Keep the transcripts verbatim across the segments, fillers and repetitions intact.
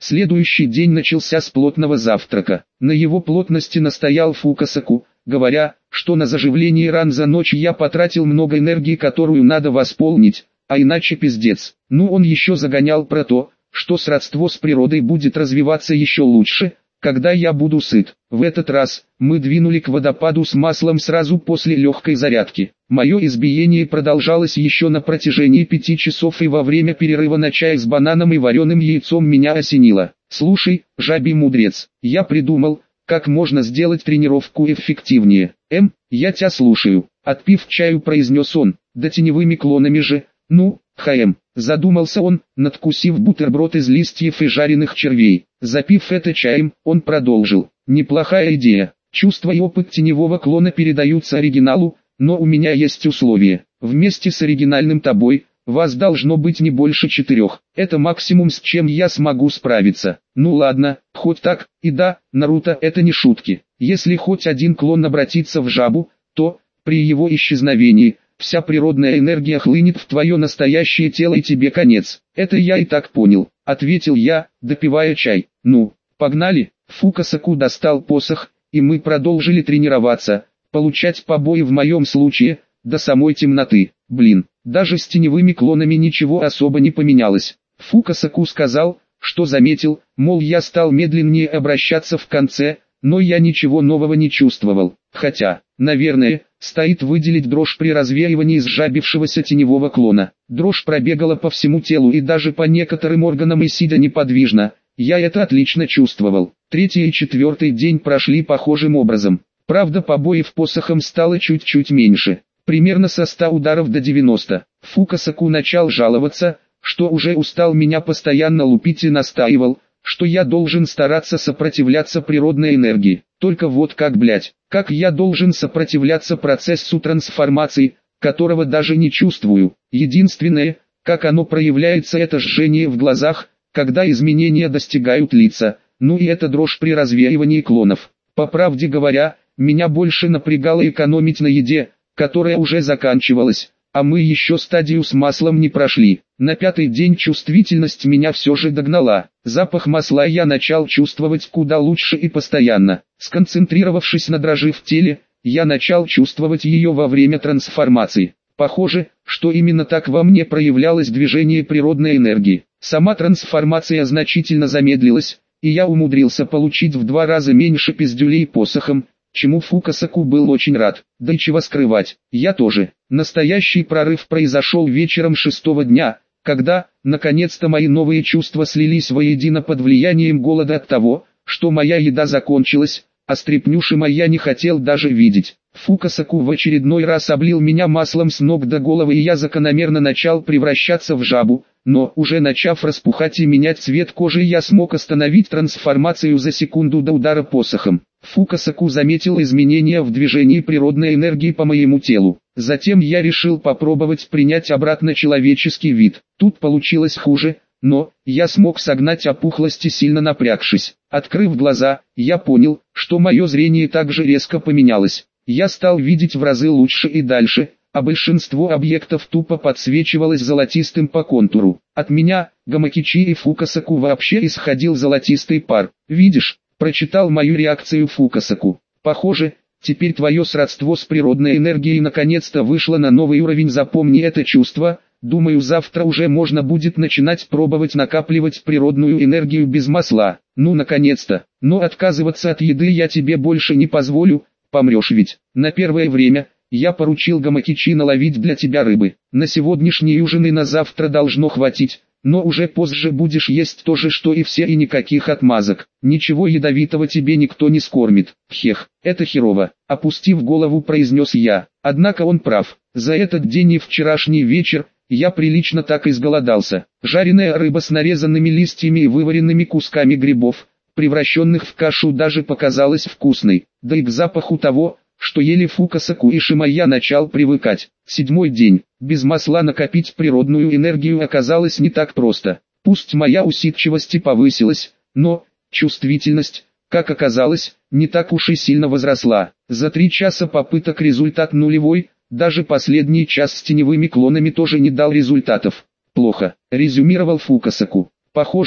Следующий день начался с плотного завтрака. На его плотности настоял Фукасаку, говоря, что на заживление ран за ночь я потратил много энергии, которую надо восполнить, а иначе пиздец. Ну он еще загонял про то, что сродство с природой будет развиваться еще лучше, когда я буду сыт. В этот раз мы двинули к водопаду с маслом сразу после легкой зарядки. Мое избиение продолжалось еще на протяжении пяти часов, и во время перерыва на чай с бананом и вареным яйцом меня осенило. Слушай, жабий мудрец, я придумал, как можно сделать тренировку эффективнее. Эм, я тебя слушаю. Отпив чаю, произнес он, да теневыми клонами же. Ну, хм, задумался он, надкусив бутерброд из листьев и жареных червей. Запив это чаем, он продолжил. Неплохая идея. Чувства и опыт теневого клона передаются оригиналу, но у меня есть условие. Вместе с оригинальным тобой, вас должно быть не больше четырех. Это максимум, с чем я смогу справиться. Ну ладно, хоть так, и да, Наруто, это не шутки. Если хоть один клон обратится в жабу, то, при его исчезновении, вся природная энергия хлынет в твое настоящее тело и тебе конец. Это я и так понял, ответил я, допивая чай. Ну, погнали. Фукасаку достал посох, и мы продолжили тренироваться, получать побои в моем случае, до самой темноты. Блин, даже с теневыми клонами ничего особо не поменялось. Фукасаку сказал, что заметил, мол, я стал медленнее обращаться в конце, но я ничего нового не чувствовал. Хотя, наверное, стоит выделить дрожь при развеивании сжабившегося теневого клона. Дрожь пробегала по всему телу и даже по некоторым органам, и сидя неподвижно, я это отлично чувствовал. Третий и четвертый день прошли похожим образом. Правда, побоев посохом стало чуть-чуть меньше. Примерно со ста ударов до девяноста. Фукасаку начал жаловаться, что уже устал меня постоянно лупить, и настаивал, что я должен стараться сопротивляться природной энергии. Только вот как, блять, как я должен сопротивляться процессу трансформации, которого даже не чувствую. Единственное, как оно проявляется, это жжение в глазах, когда изменения достигают лица, ну и это дрожь при развеивании клонов. По правде говоря, меня больше напрягало экономить на еде, которая уже заканчивалась, а мы еще стадию с маслом не прошли. На пятый день чувствительность меня все же догнала. Запах масла я начал чувствовать куда лучше и постоянно. Сконцентрировавшись на дрожи в теле, я начал чувствовать ее во время трансформации. Похоже, что именно так во мне проявлялось движение природной энергии. Сама трансформация значительно замедлилась, и я умудрился получить в два раза меньше пиздюлей посохом, чему Фукасаку был очень рад. Да и чего скрывать, я тоже. Настоящий прорыв произошел вечером шестого дня, когда, наконец-то, мои новые чувства слились воедино под влиянием голода от того, что моя еда закончилась, а стряпнюши моя не хотел даже видеть. Фукасаку в очередной раз облил меня маслом с ног до головы, и я закономерно начал превращаться в жабу, но, уже начав распухать и менять цвет кожи, я смог остановить трансформацию за секунду до удара посохом. Фукасаку заметил изменения в движении природной энергии по моему телу. Затем я решил попробовать принять обратно человеческий вид. Тут получилось хуже, но я смог согнать опухлости, сильно напрягшись. Открыв глаза, я понял, что мое зрение также резко поменялось. Я стал видеть в разы лучше и дальше, а большинство объектов тупо подсвечивалось золотистым по контуру. От меня, Гамакичи и Фукасаку вообще исходил золотистый пар. «Видишь?» – прочитал мою реакцию Фукасаку. «Похоже, теперь твое сродство с природной энергией наконец-то вышло на новый уровень. Запомни это чувство. Думаю, завтра уже можно будет начинать пробовать накапливать природную энергию без масла. Ну, наконец-то. Но отказываться от еды я тебе больше не позволю, помрешь ведь. На первое время я поручил Гамакичи наловить для тебя рыбы. На сегодняшний ужин и на завтра должно хватить, но уже позже будешь есть то же, что и все, и никаких отмазок. Ничего ядовитого тебе никто не скормит». «Хех, это херово», — опустив голову, произнес я. Однако он прав. За этот день и вчерашний вечер я прилично так изголодался. Жареная рыба с нарезанными листьями и вываренными кусками грибов, превращенных в кашу, даже показалась вкусной. Да и к запаху того, что ели Фукасаку и Шима, я начал привыкать. Седьмой день. Без масла накопить природную энергию оказалось не так просто. Пусть моя усидчивость и повысилась, но чувствительность, как оказалось, не так уж и сильно возросла. За три часа попыток результат нулевой, даже последний час с теневыми клонами тоже не дал результатов. «Плохо», — резюмировал Фукасаку. «Похоже,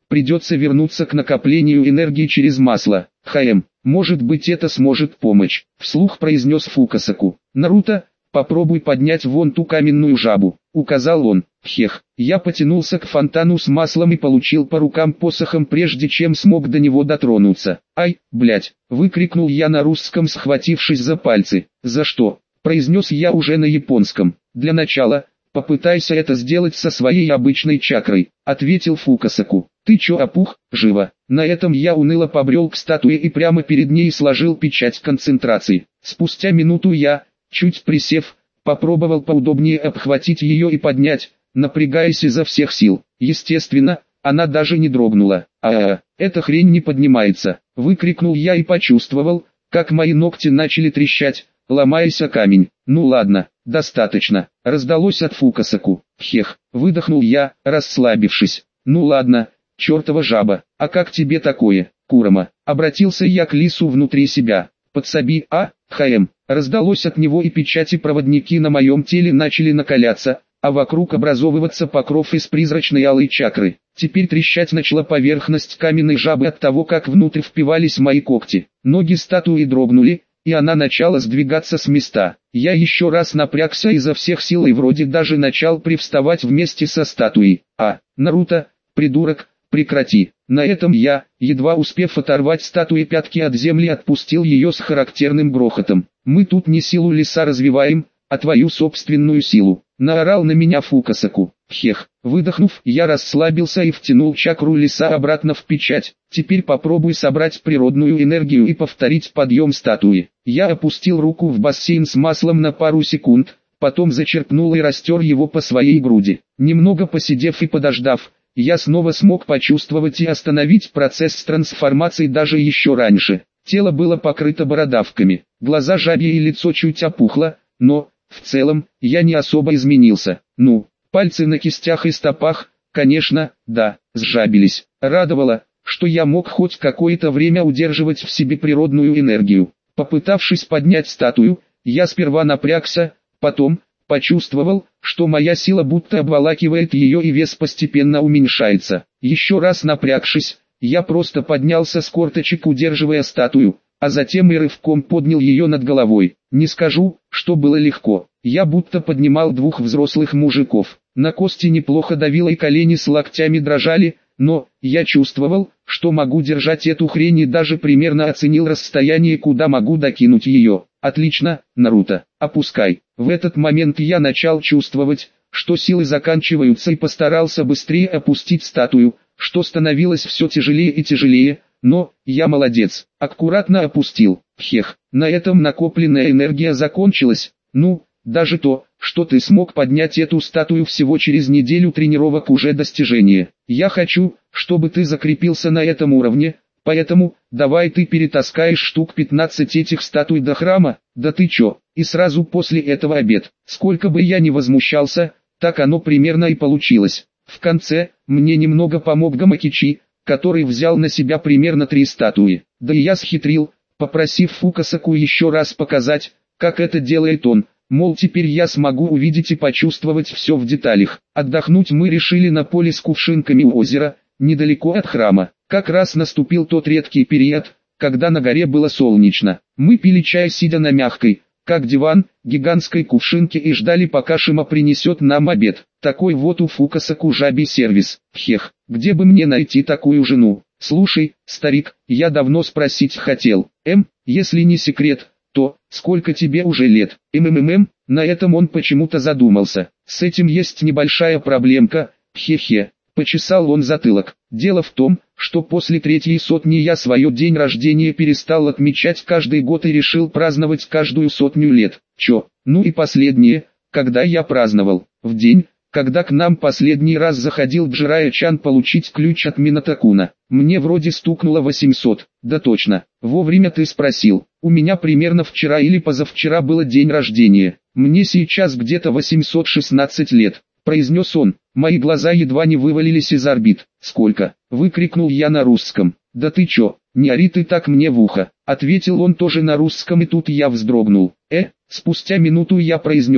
Придется вернуться к накоплению энергии через масло. Хм, может быть это сможет помочь, вслух произнес Фукасаку. Наруто, попробуй поднять вон ту каменную жабу, указал он. Хех, я потянулся к фонтану с маслом и получил по рукам посохом прежде чем смог до него дотронуться. Ай, блять, выкрикнул я на русском, схватившись за пальцы. За что? Произнес я уже на японском. Для начала, попытайся это сделать со своей обычной чакрой, ответил Фукасаку. Ты чё опух, живо? На этом я уныло побрел к статуе и прямо перед ней сложил печать концентрации. Спустя минуту я, чуть присев, попробовал поудобнее обхватить ее и поднять, напрягаясь изо всех сил. Естественно, она даже не дрогнула. А-а-а, эта хрень не поднимается, выкрикнул я и почувствовал, как мои ногти начали трещать, ломаясь о камень. Ну ладно, достаточно, раздалось от Фукасаку. Хех, выдохнул я, расслабившись. Ну ладно, чертова жаба, а как тебе такое, Курома? Обратился я к лису внутри себя. Подсоби, а, хм, раздалось от него, и печати-проводники на моем теле начали накаляться, а вокруг образовываться покров из призрачной алой чакры. Теперь трещать начала поверхность каменной жабы от того, как внутрь впивались мои когти. Ноги статуи дрогнули, и она начала сдвигаться с места. Я еще раз напрягся изо всех сил и вроде даже начал привставать вместе со статуей. А, Наруто, придурок, прекрати. На этом я, едва успев оторвать статуи пятки от земли, отпустил ее с характерным грохотом. Мы тут не силу леса развиваем, а твою собственную силу. Наорал на меня Фукасаку. Хех, выдохнув, я расслабился и втянул чакру леса обратно в печать. Теперь попробуй собрать природную энергию и повторить подъем статуи. Я опустил руку в бассейн с маслом на пару секунд, потом зачерпнул и растер его по своей груди. Немного посидев и подождав, я снова смог почувствовать и остановить процесс трансформации даже еще раньше. Тело было покрыто бородавками, глаза жабьи и лицо чуть опухло, но, в целом, я не особо изменился. Ну, пальцы на кистях и стопах, конечно, да, сжабились. Радовало, что я мог хоть какое-то время удерживать в себе природную энергию. Попытавшись поднять статую, я сперва напрягся, потом почувствовал, что моя сила будто обволакивает ее и вес постепенно уменьшается. Еще раз напрягшись, я просто поднялся с корточек, удерживая статую, а затем и рывком поднял ее над головой. Не скажу, что было легко. Я будто поднимал двух взрослых мужиков. На кости неплохо давило и колени с локтями дрожали, но я чувствовал, что могу держать эту хрень, и даже примерно оценил расстояние, куда могу докинуть ее. Отлично, Наруто, опускай. В этот момент я начал чувствовать, что силы заканчиваются, и постарался быстрее опустить статую, что становилось все тяжелее и тяжелее, но я молодец, аккуратно опустил. Хех, на этом накопленная энергия закончилась. Ну, даже то, что ты смог поднять эту статую всего через неделю тренировок, уже достижение. Я хочу, чтобы ты закрепился на этом уровне, поэтому, давай ты перетаскаешь штук пятнадцать этих статуй до храма. Да ты чё, и сразу после этого обед. Сколько бы я ни возмущался, так оно примерно и получилось. В конце, мне немного помог Гамакичи, который взял на себя примерно три статуи. Да и я схитрил, попросив Фукасаку еще раз показать, как это делает он. Мол, теперь я смогу увидеть и почувствовать все в деталях. Отдохнуть мы решили на поле с кувшинками у озера, недалеко от храма. Как раз наступил тот редкий период, когда на горе было солнечно. Мы пили чай, сидя на мягкой, как диван, гигантской кувшинке, и ждали, пока Шима принесет нам обед. Такой вот у Фукасаку жабий сервис. Хех, где бы мне найти такую жену? Слушай, старик, я давно спросить хотел. Эм, если не секрет, то, сколько тебе уже лет? МММ, на этом он почему-то задумался. С этим есть небольшая проблемка, хе-хе. Почесал он затылок. Дело в том, что после третьей сотни я свое день рождения перестал отмечать каждый год и решил праздновать каждую сотню лет. Чё? Ну и последнее, когда я праздновал, в день, когда к нам последний раз заходил Джирайя-чан получить ключ от Минотакуна. Мне вроде стукнуло восемьсот. Да точно, вовремя ты спросил. У меня примерно вчера или позавчера было день рождения. Мне сейчас где-то восемьсот шестнадцать лет, произнес он. Мои глаза едва не вывалились из орбит. Сколько? Выкрикнул я на русском. Да ты чё, не ори ты так мне в ухо, ответил он тоже на русском, и тут я вздрогнул. Э, спустя минуту я произнес: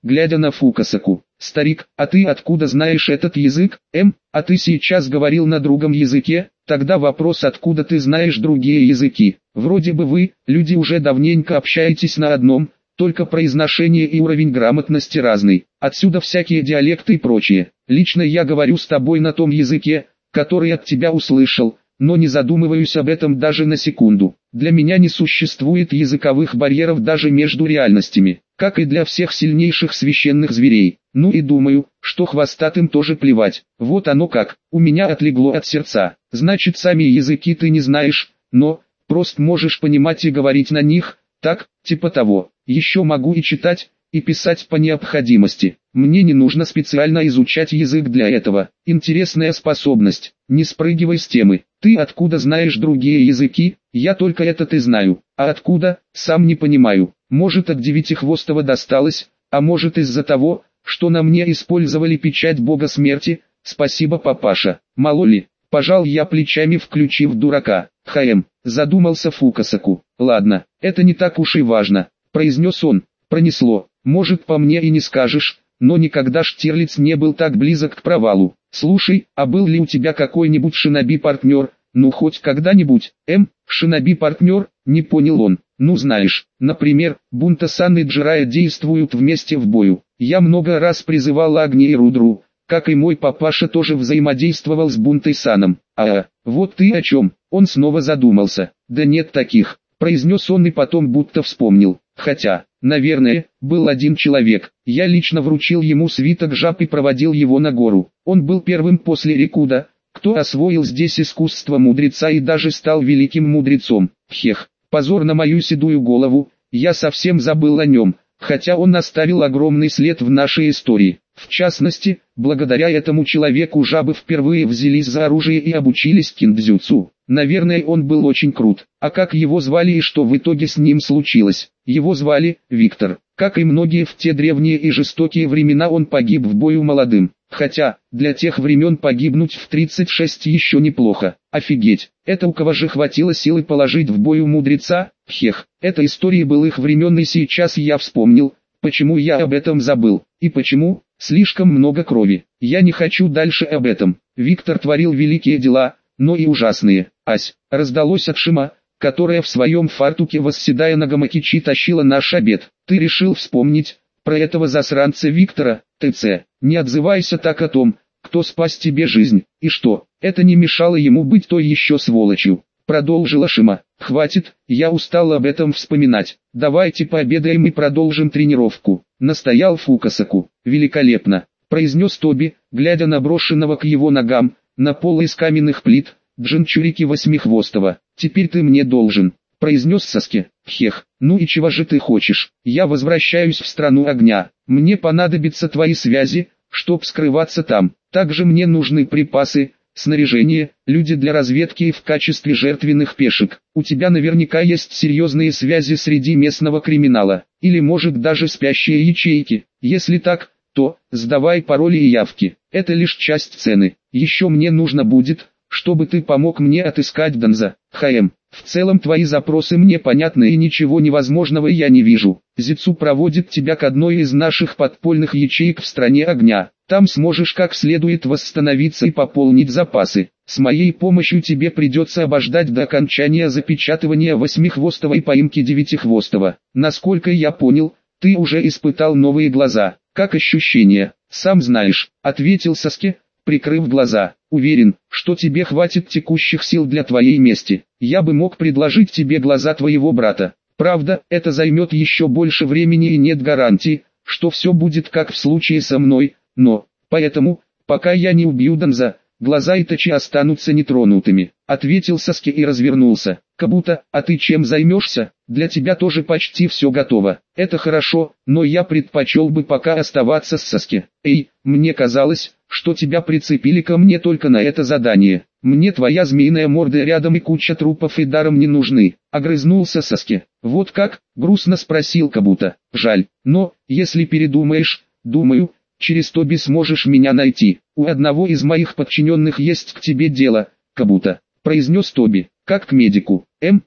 глядя на Фукасаку. «Старик, а ты откуда знаешь этот язык? Эм, а ты сейчас говорил на другом языке? Тогда вопрос, откуда ты знаешь другие языки? Вроде бы вы, люди, уже давненько общаетесь на одном, только произношение и уровень грамотности разный. Отсюда всякие диалекты и прочее. Лично я говорю с тобой на том языке, который от тебя услышал, но не задумываюсь об этом даже на секунду. Для меня не существует языковых барьеров даже между реальностями, как и для всех сильнейших священных зверей. Ну и думаю, что хвостатым тоже плевать. Вот оно как, у меня отлегло от сердца. Значит, сами языки ты не знаешь, но просто можешь понимать и говорить на них, так, типа того. Еще могу и читать, и писать по необходимости. Мне не нужно специально изучать язык для этого. Интересная способность. Не спрыгивай с темы. Ты откуда знаешь другие языки? Я только этот и знаю. А откуда, сам не понимаю. Может, от Девятихвостого досталось, а может, из-за того, что на мне использовали печать бога смерти. Спасибо, папаша. Мало ли. Пожал я плечами, включив дурака. Хм, задумался Фукасаку. Ладно, это не так уж и важно, произнес он. Пронесло. Может, по мне и не скажешь, но никогда Штирлиц не был так близок к провалу. Слушай, а был ли у тебя какой-нибудь шиноби-партнер? Ну хоть когда-нибудь? Эм, шиноби-партнер? Не понял он. Ну знаешь, например, Бунта-сан и Джирая действуют вместе в бою. Я много раз призывал Агни и Рудру, как и мой папаша тоже взаимодействовал с Бунтой-саном. А, вот ты о чем? Он снова задумался. Да нет таких, произнес он и потом будто вспомнил. Хотя, наверное, был один человек. Я лично вручил ему свиток жаб и проводил его на гору. Он был первым после Рикуда, кто освоил здесь искусство мудреца и даже стал великим мудрецом. Хех, позор на мою седую голову, я совсем забыл о нем, хотя он оставил огромный след в нашей истории. В частности, благодаря этому человеку жабы впервые взялись за оружие и обучились киндзюцу. Наверное, он был очень крут. А как его звали и что в итоге с ним случилось? Его звали Виктор. Как и многие в те древние и жестокие времена, он погиб в бою молодым. Хотя, для тех времен погибнуть в тридцать шесть еще неплохо. Офигеть, это у кого же хватило силы положить в бою мудреца? Хех, это истории былых времен, и сейчас я вспомнил, почему я об этом забыл. И почему? Слишком много крови. Я не хочу дальше об этом. Виктор творил великие дела, но и ужасные. Ась, раздалось от Шима, которая в своем фартуке, восседая на гамакичи, тащила наш обед. Ты решил вспомнить про этого засранца Виктора? ТЦ, не отзывайся так о том, кто спас тебе жизнь. И что, это не мешало ему быть той еще сволочью? Продолжила Шима. Хватит, я устал об этом вспоминать. Давайте пообедаем и продолжим тренировку. Настоял Фукасаку. Великолепно, произнес Тоби, глядя на брошенного к его ногам, на пол из каменных плит, Джинчурики Восьмихвостого. Теперь ты мне должен, произнес Саске. Хех, ну и чего же ты хочешь? Я возвращаюсь в страну огня. Мне понадобятся твои связи, чтоб скрываться там. Также мне нужны припасы, снаряжение, люди для разведки и в качестве жертвенных пешек. У тебя наверняка есть серьезные связи среди местного криминала, или может даже спящие ячейки. Если так, то сдавай пароли и явки. Это лишь часть цены. Еще мне нужно будет, чтобы ты помог мне отыскать Данза. Хм, в целом твои запросы мне понятны и ничего невозможного я не вижу. Зицу проводит тебя к одной из наших подпольных ячеек в стране огня. Там сможешь как следует восстановиться и пополнить запасы. С моей помощью тебе придется обождать до окончания запечатывания Восьмихвостого и поимки Девятихвостого. Насколько я понял, ты уже испытал новые глаза. Как ощущения? Сам знаешь, ответил Саске, прикрыв глаза. Уверен, что тебе хватит текущих сил для твоей мести. Я бы мог предложить тебе глаза твоего брата. Правда, это займет еще больше времени и нет гарантии, что все будет как в случае со мной, но, поэтому, пока я не убью Данза, глаза Итачи останутся нетронутыми, ответил Саске и развернулся. Кабуто, а ты чем займешься? Для тебя тоже почти все готово. Это хорошо, но я предпочел бы пока оставаться с Саске. Эй, мне казалось, что тебя прицепили ко мне только на это задание. Мне твоя змеиная морда рядом и куча трупов и даром не нужны. Огрызнулся Саске. Вот как? Грустно спросил Кабуто. Жаль, но, если передумаешь, думаю, через Тоби сможешь меня найти. У одного из моих подчиненных есть к тебе дело, Кабуто, произнес Тоби. Как к медику. М,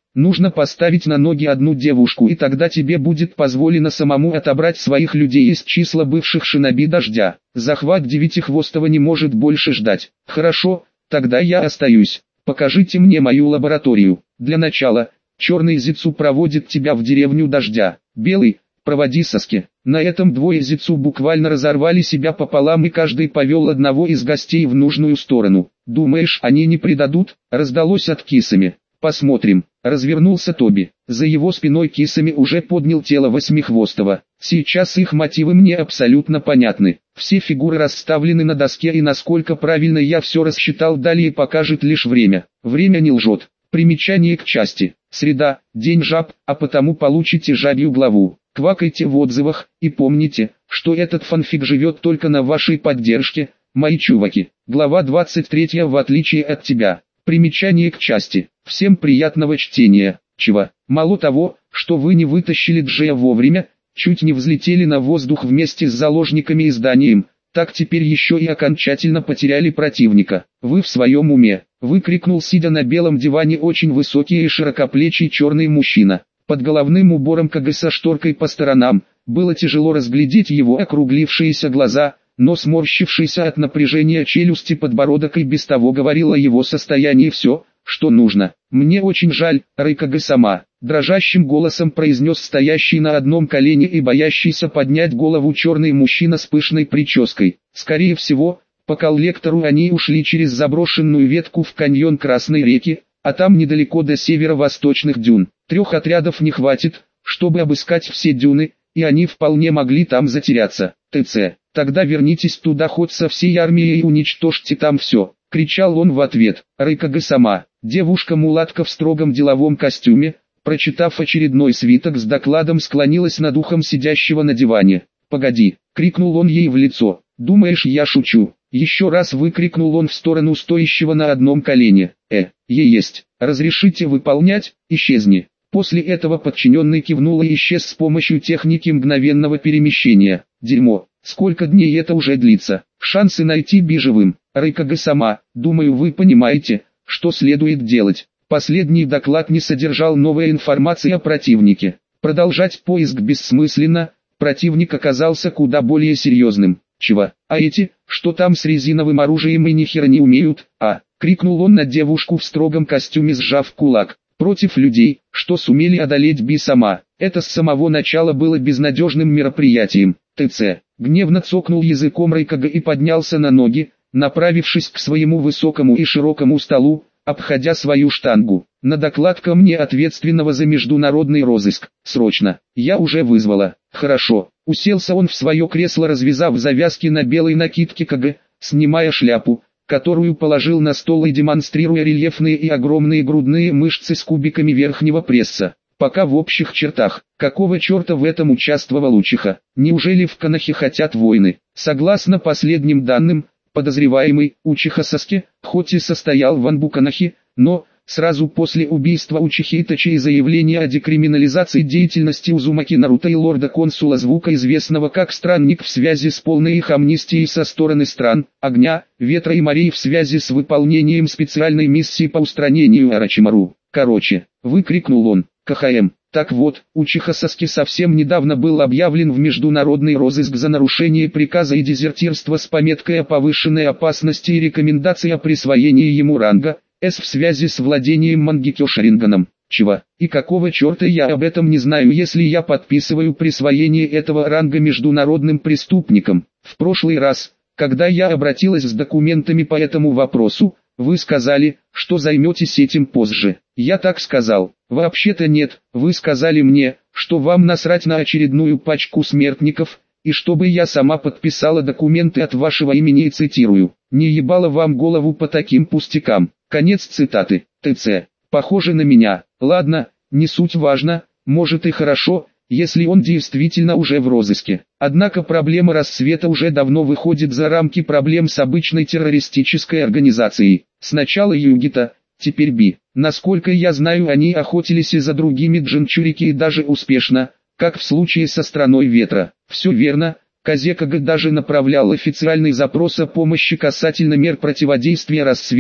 Нужно поставить на ноги одну девушку, и тогда тебе будет позволено самому отобрать своих людей из числа бывших шиноби дождя. Захват Девятихвостого не может больше ждать. Хорошо, тогда я остаюсь. Покажите мне мою лабораторию. Для начала, черный Зицу проводит тебя в деревню дождя. Белый, проводи Саске. На этом двое Зицу буквально разорвали себя пополам, и каждый повел одного из гостей в нужную сторону. Думаешь, они не предадут? Раздалось от Кисами. Посмотрим. Развернулся Тоби. За его спиной Кисами уже поднял тело Восьмихвостого. Сейчас их мотивы мне абсолютно понятны. Все фигуры расставлены на доске, и насколько правильно я все рассчитал, далее покажет лишь время. Время не лжет. Примечание к части. Среда, день жаб, а потому получите жабью главу. Квакайте в отзывах, и помните, что этот фанфик живет только на вашей поддержке, мои чуваки. Глава двадцать третья. В отличие от тебя. Примечание к части. Всем приятного чтения. Чего? Мало того, что вы не вытащили Джея вовремя, чуть не взлетели на воздух вместе с заложниками и зданием, так теперь еще и окончательно потеряли противника. Вы в своем уме? Выкрикнул, сидя на белом диване, очень высокий и широкоплечий черный мужчина. Под головным убором КГ со шторкой по сторонам, было тяжело разглядеть его округлившиеся глаза, но сморщившийся от напряжения челюсти подбородок и без того говорил о его состоянии все, что нужно. «Мне очень жаль, Райкага-сама», — дрожащим голосом произнес стоящий на одном колене и боящийся поднять голову черный мужчина с пышной прической. «Скорее всего, по коллектору они ушли через заброшенную ветку в каньон Красной реки, а там недалеко до северо-восточных дюн. Трех отрядов не хватит, чтобы обыскать все дюны, и они вполне могли там затеряться. ТЦ. Тогда вернитесь туда хоть со всей армией и уничтожьте там все», — кричал он в ответ. Райкага-сама, девушка-мулатка в строгом деловом костюме, прочитав очередной свиток с докладом, склонилась над ухом сидящего на диване. «Погоди», — крикнул он ей в лицо. «Думаешь, я шучу?» Еще раз выкрикнул он в сторону стоящего на одном колене. «Э, е есть. Разрешите выполнять? Исчезни». После этого подчиненный кивнул и исчез с помощью техники мгновенного перемещения. Дерьмо. Сколько дней это уже длится? Шансы найти Би живым. Райкага-сама, думаю, вы понимаете, что следует делать. Последний доклад не содержал новой информации о противнике. Продолжать поиск бессмысленно, противник оказался куда более серьезным. «Чего? А эти, что там с резиновым оружием и ни хера не умеют, а?» — крикнул он на девушку в строгом костюме, сжав кулак. «Против людей, что сумели одолеть Би сама. Это с самого начала было безнадежным мероприятием. ТЦ». Гневно цокнул языком Райкага и поднялся на ноги, направившись к своему высокому и широкому столу, обходя свою штангу. «На доклад ко мне ответственного за международный розыск. Срочно. Я уже вызвала». «Хорошо». Уселся он в свое кресло, развязав завязки на белой накидке КГ, снимая шляпу, которую положил на стол и демонстрируя рельефные и огромные грудные мышцы с кубиками верхнего пресса. Пока в общих чертах, какого черта в этом участвовал Учиха? Неужели в Конохе хотят войны? Согласно последним данным, подозреваемый Учиха Саске, хоть и состоял в Анбу-Конохе, но, сразу после убийства Учихи Итачи и заявления о декриминализации деятельности Узумаки Наруто и лорда-консула Звука, известного как странник, в связи с полной их амнистией со стороны стран, огня, ветра и морей в связи с выполнением специальной миссии по устранению Орочимару. Короче, выкрикнул он, КХМ. Так вот, Учиха Саске совсем недавно был объявлен в международный розыск за нарушение приказа и дезертирство с пометкой о повышенной опасности и рекомендацией о присвоении ему ранга С в связи с владением Мангекё Шаринганом. Чего? И какого черта я об этом не знаю, если я подписываю присвоение этого ранга международным преступникам? В прошлый раз, когда я обратилась с документами по этому вопросу, вы сказали, что займетесь этим позже. Я так сказал. Вообще-то нет, вы сказали мне, что вам насрать на очередную пачку смертников, и чтобы я сама подписала документы от вашего имени, и цитирую, «Не ебало вам голову по таким пустякам». Конец цитаты. ТЦ. Похоже на меня. Ладно, не суть важно, может и хорошо, если он действительно уже в розыске. Однако проблема рассвета уже давно выходит за рамки проблем с обычной террористической организацией. Сначала Югита, теперь Би. Насколько я знаю, они охотились и за другими Джинчурики, и даже успешно, как в случае со Страной Ветра. Все верно, Казекага даже направлял официальный запрос о помощи касательно мер противодействия рассвету,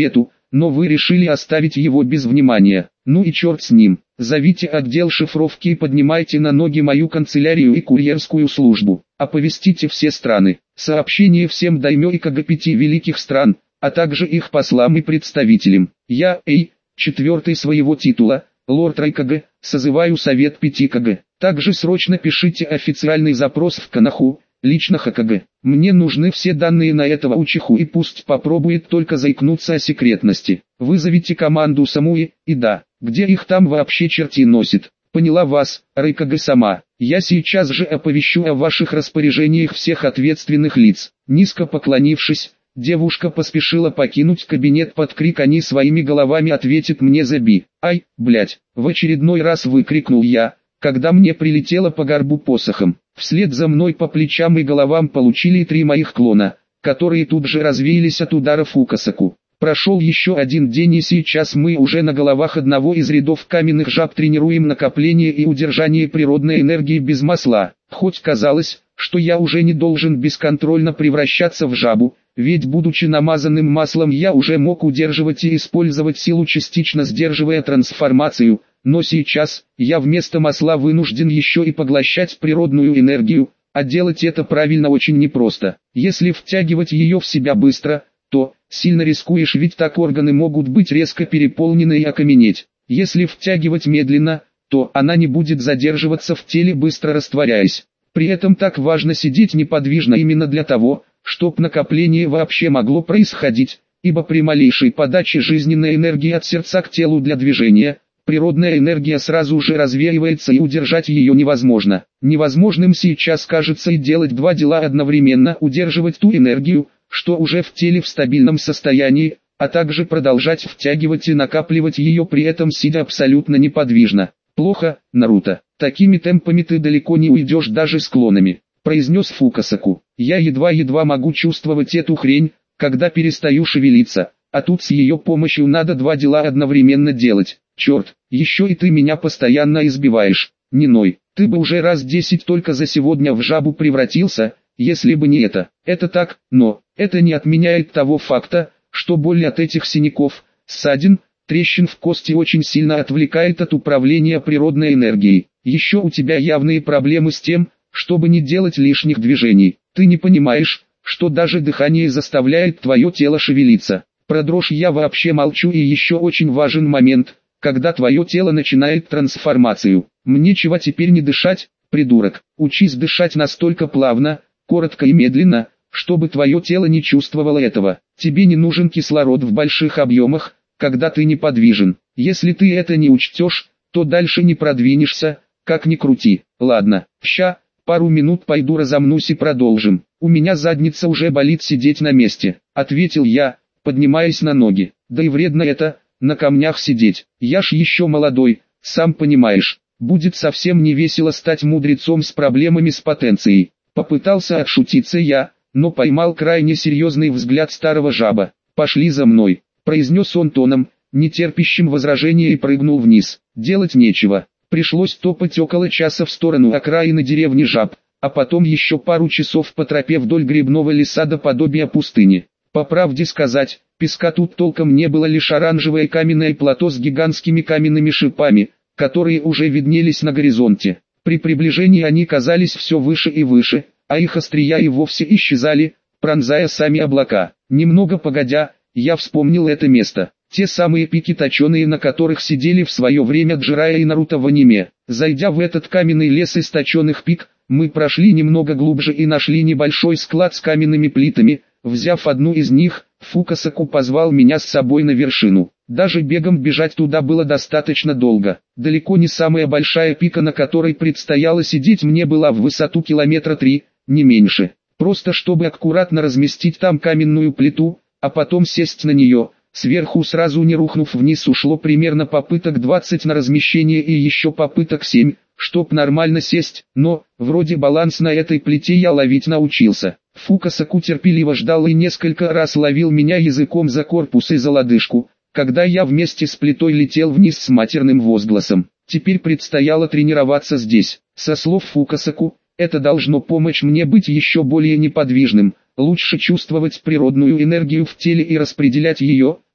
но вы решили оставить его без внимания. Ну и черт с ним. Зовите отдел шифровки и поднимайте на ноги мою канцелярию и курьерскую службу. Оповестите все страны. Сообщение всем даймё и кг пяти великих стран, а также их послам и представителям. Я, Эй, четвертый своего титула, лорд Райкаг, созываю совет пяти кг. Также срочно пишите официальный запрос в Канаху, лично ХКГ. Мне нужны все данные на этого учиху и пусть попробует только заикнуться о секретности. Вызовите команду Самуи, и да, где их там вообще черти носит. Поняла вас, Райкаг сама. Я сейчас же оповещу о ваших распоряжениях всех ответственных лиц. Низко поклонившись, девушка поспешила покинуть кабинет под крик «Они своими головами ответит мне заби». «Ай, блять!» В очередной раз выкрикнул я, когда мне прилетело по горбу посохом. Вслед за мной по плечам и головам получили три моих клона, которые тут же развеялись от удара Фукасаку. Прошел еще один день и сейчас мы уже на головах одного из рядов каменных жаб тренируем накопление и удержание природной энергии без масла. Хоть казалось, что я уже не должен бесконтрольно превращаться в жабу, ведь будучи намазанным маслом я уже мог удерживать и использовать силу, частично сдерживая трансформацию, но сейчас я вместо масла вынужден еще и поглощать природную энергию, а делать это правильно очень непросто. Если втягивать ее в себя быстро, то сильно рискуешь, ведь так органы могут быть резко переполнены и окаменеть. Если втягивать медленно, то она не будет задерживаться в теле, быстро растворяясь. При этом так важно сидеть неподвижно именно для того, чтобы накопление вообще могло происходить, ибо при малейшей подаче жизненной энергии от сердца к телу для движения, природная энергия сразу же развеивается и удержать ее невозможно. Невозможным сейчас кажется и делать два дела одновременно: удерживать ту энергию, что уже в теле в стабильном состоянии, а также продолжать втягивать и накапливать ее, при этом сидя абсолютно неподвижно. Плохо, Наруто. Такими темпами ты далеко не уйдешь даже с клонами, произнес Фукасаку. Я едва-едва могу чувствовать эту хрень, когда перестаю шевелиться, а тут с ее помощью надо два дела одновременно делать. Черт, еще и ты меня постоянно избиваешь. Не ной, ты бы уже раз десять только за сегодня в жабу превратился, если бы не это. Это так, но это не отменяет того факта, что боль от этих синяков, ссадин, трещин в кости очень сильно отвлекает от управления природной энергией. Еще у тебя явные проблемы с тем, чтобы не делать лишних движений. Ты не понимаешь, что даже дыхание заставляет твое тело шевелиться. Про дрожь я вообще молчу, и еще очень важен момент, когда твое тело начинает трансформацию. Мне чего теперь не дышать, придурок? Учись дышать настолько плавно, коротко и медленно, чтобы твое тело не чувствовало этого. Тебе не нужен кислород в больших объемах, когда ты неподвижен. Если ты это не учтешь, то дальше не продвинешься, как ни крути. Ладно, ща, пару минут пойду разомнусь и продолжим. У меня задница уже болит сидеть на месте, ответил я, поднимаясь на ноги. Да и вредно это, на камнях сидеть. Я ж еще молодой, сам понимаешь. Будет совсем не весело стать мудрецом с проблемами с потенцией. Попытался отшутиться я, но поймал крайне серьезный взгляд старого жаба. «Пошли за мной», — произнес он тоном, не терпящим возражения, и прыгнул вниз. Делать нечего. Пришлось топать около часа в сторону окраины деревни жаб, а потом еще пару часов по тропе вдоль грибного леса до подобия пустыни. По правде сказать, песка тут толком не было, лишь оранжевое каменное плато с гигантскими каменными шипами, которые уже виднелись на горизонте. При приближении они казались все выше и выше, а их острия и вовсе исчезали, пронзая сами облака. Немного погодя, я вспомнил это место. Те самые пики точеные, на которых сидели в свое время Джирайя и Наруто в аниме. Зайдя в этот каменный лес из точеных пик, мы прошли немного глубже и нашли небольшой склад с каменными плитами. Взяв одну из них, Фукасаку позвал меня с собой на вершину. Даже бегом бежать туда было достаточно долго. Далеко не самая большая пика, на которой предстояло сидеть, мне была в высоту километра три, не меньше. Просто чтобы аккуратно разместить там каменную плиту, а потом сесть на нее. Сверху сразу не рухнув вниз ушло примерно попыток двадцать на размещение и еще попыток семь, чтоб нормально сесть, но, вроде баланс на этой плите я ловить научился. Фукасаку терпеливо ждал и несколько раз ловил меня языком за корпус и за лодыжку, когда я вместе с плитой летел вниз с матерным возгласом. Теперь предстояло тренироваться здесь. Со слов Фукасаку, это должно помочь мне быть еще более неподвижным, лучше чувствовать природную энергию в теле и распределять ее,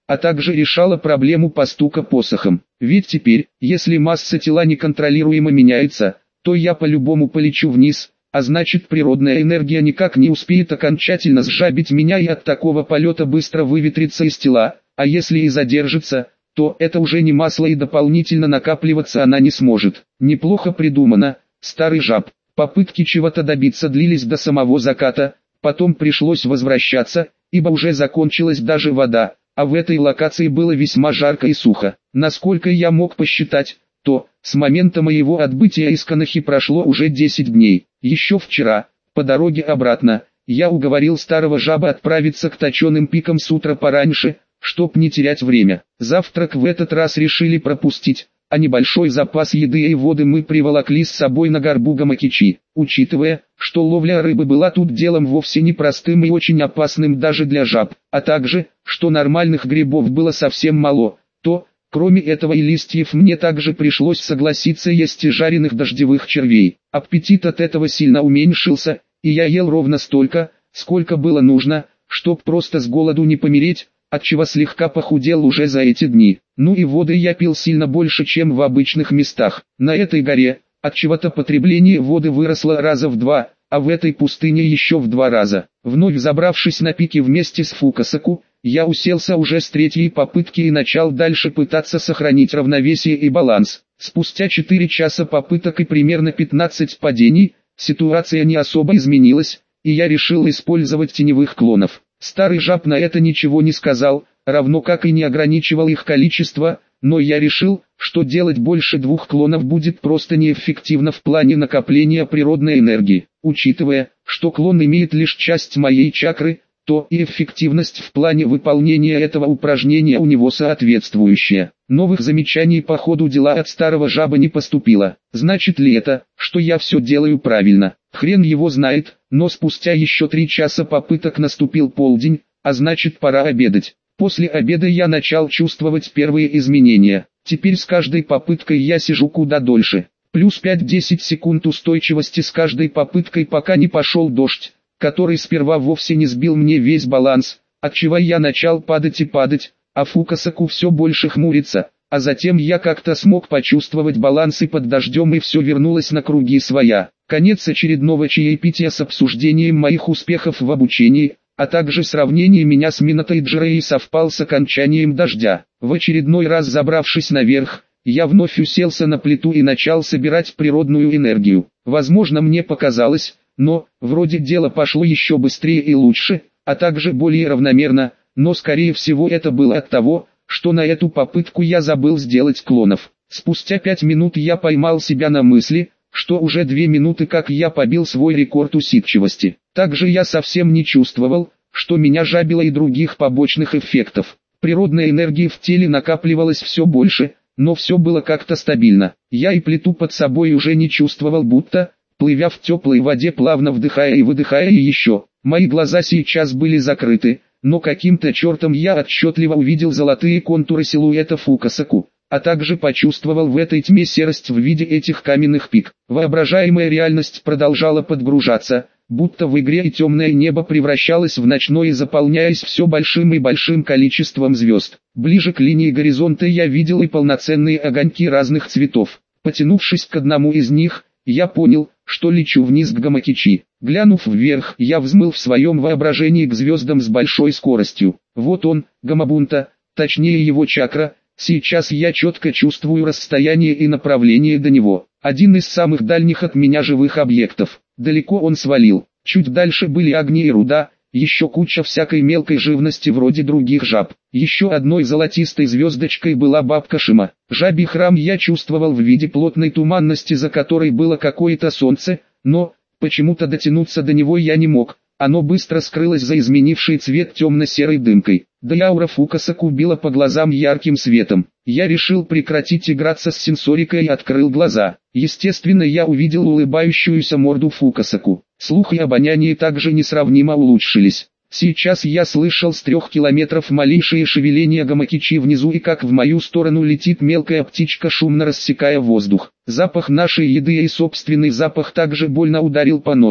а также решала проблему постука посохом. Ведь теперь, если масса тела неконтролируемо меняется, то я по-любому полечу вниз, а значит природная энергия никак не успеет окончательно сжабить меня и от такого полета быстро выветрится из тела, а если и задержится, то это уже не масло и дополнительно накапливаться она не сможет. Неплохо придумано, старый жаб. Попытки чего-то добиться длились до самого заката, потом пришлось возвращаться, ибо уже закончилась даже вода, а в этой локации было весьма жарко и сухо. Насколько я мог посчитать, то, с момента моего отбытия из Канахи прошло уже десять дней. Еще вчера, по дороге обратно, я уговорил старого жаба отправиться к точеным пикам с утра пораньше, чтоб не терять время. Завтрак в этот раз решили пропустить, а небольшой запас еды и воды мы приволокли с собой на горбу Гамакичи. Учитывая, что ловля рыбы была тут делом вовсе непростым и очень опасным даже для жаб, а также, что нормальных грибов было совсем мало, то, кроме этого и листьев, мне также пришлось согласиться есть и жареных дождевых червей. Аппетит от этого сильно уменьшился, и я ел ровно столько, сколько было нужно, чтоб просто с голоду не помереть, отчего слегка похудел уже за эти дни. Ну и воды я пил сильно больше, чем в обычных местах. На этой горе, отчего-то потребление воды выросло раза в два, а в этой пустыне еще в два раза. Вновь забравшись на пике вместе с Фукасаку, я уселся уже с третьей попытки и начал дальше пытаться сохранить равновесие и баланс. Спустя четыре часа попыток и примерно пятнадцать падений, ситуация не особо изменилась, и я решил использовать теневых клонов. Старый жаб на это ничего не сказал, равно как и не ограничивал их количество, но я решил, что делать больше двух клонов будет просто неэффективно в плане накопления природной энергии. Учитывая, что клон имеет лишь часть моей чакры, то и эффективность в плане выполнения этого упражнения у него соответствующая. Новых замечаний по ходу дела от старого жаба не поступило. Значит ли это, что я все делаю правильно? Хрен его знает, но спустя еще три часа попыток наступил полдень, а значит пора обедать. После обеда я начал чувствовать первые изменения. Теперь с каждой попыткой я сижу куда дольше. Плюс пять-десять секунд устойчивости с каждой попыткой, пока не пошел дождь, который сперва вовсе не сбил мне весь баланс, отчего я начал падать и падать, а Фукасаку все больше хмурится, а затем я как-то смог почувствовать баланс и под дождем и все вернулось на круги своя. Конец очередного чаепития с обсуждением моих успехов в обучении, а также сравнение меня с Минатой Джирей совпал с окончанием дождя. В очередной раз забравшись наверх, я вновь уселся на плиту и начал собирать природную энергию. Возможно, мне показалось, но, вроде дело пошло еще быстрее и лучше, а также более равномерно, но скорее всего это было от того, что на эту попытку я забыл сделать клонов. Спустя пять минут я поймал себя на мысли, что уже две минуты как я побил свой рекорд усидчивости. Также я совсем не чувствовал, что меня жабило и других побочных эффектов. Природной энергии в теле накапливалось все больше, но все было как-то стабильно. Я и плиту под собой уже не чувствовал, будто, плывя в теплой воде, плавно вдыхая и выдыхая, и еще. Мои глаза сейчас были закрыты, но каким-то чертом я отчетливо увидел золотые контуры силуэта Фукасаку, а также почувствовал в этой тьме серость в виде этих каменных пик. Воображаемая реальность продолжала подгружаться, будто в игре, и темное небо превращалось в ночное, заполняясь все большим и большим количеством звезд. Ближе к линии горизонта я видел и полноценные огоньки разных цветов. Потянувшись к одному из них, я понял, что лечу вниз к Гамакичи. Глянув вверх, я взмыл в своем воображении к звездам с большой скоростью. Вот он, Гамабунта, точнее его чакра. Сейчас я четко чувствую расстояние и направление до него. Один из самых дальних от меня живых объектов. Далеко он свалил. Чуть дальше были огни и руда, еще куча всякой мелкой живности вроде других жаб. Еще одной золотистой звездочкой была бабка Шима. Жабий храм я чувствовал в виде плотной туманности, за которой было какое-то солнце, но почему-то дотянуться до него я не мог. Оно быстро скрылось за изменившей цвет темно-серой дымкой. Да и аура Фукасаку била по глазам ярким светом. Я решил прекратить играться с сенсорикой и открыл глаза. Естественно, я увидел улыбающуюся морду Фукасаку. Слух и обоняние также несравнимо улучшились. Сейчас я слышал с трех километров малейшее шевеление Гамакичи внизу, и как в мою сторону летит мелкая птичка, шумно рассекая воздух. Запах нашей еды и собственный запах также больно ударил по носу.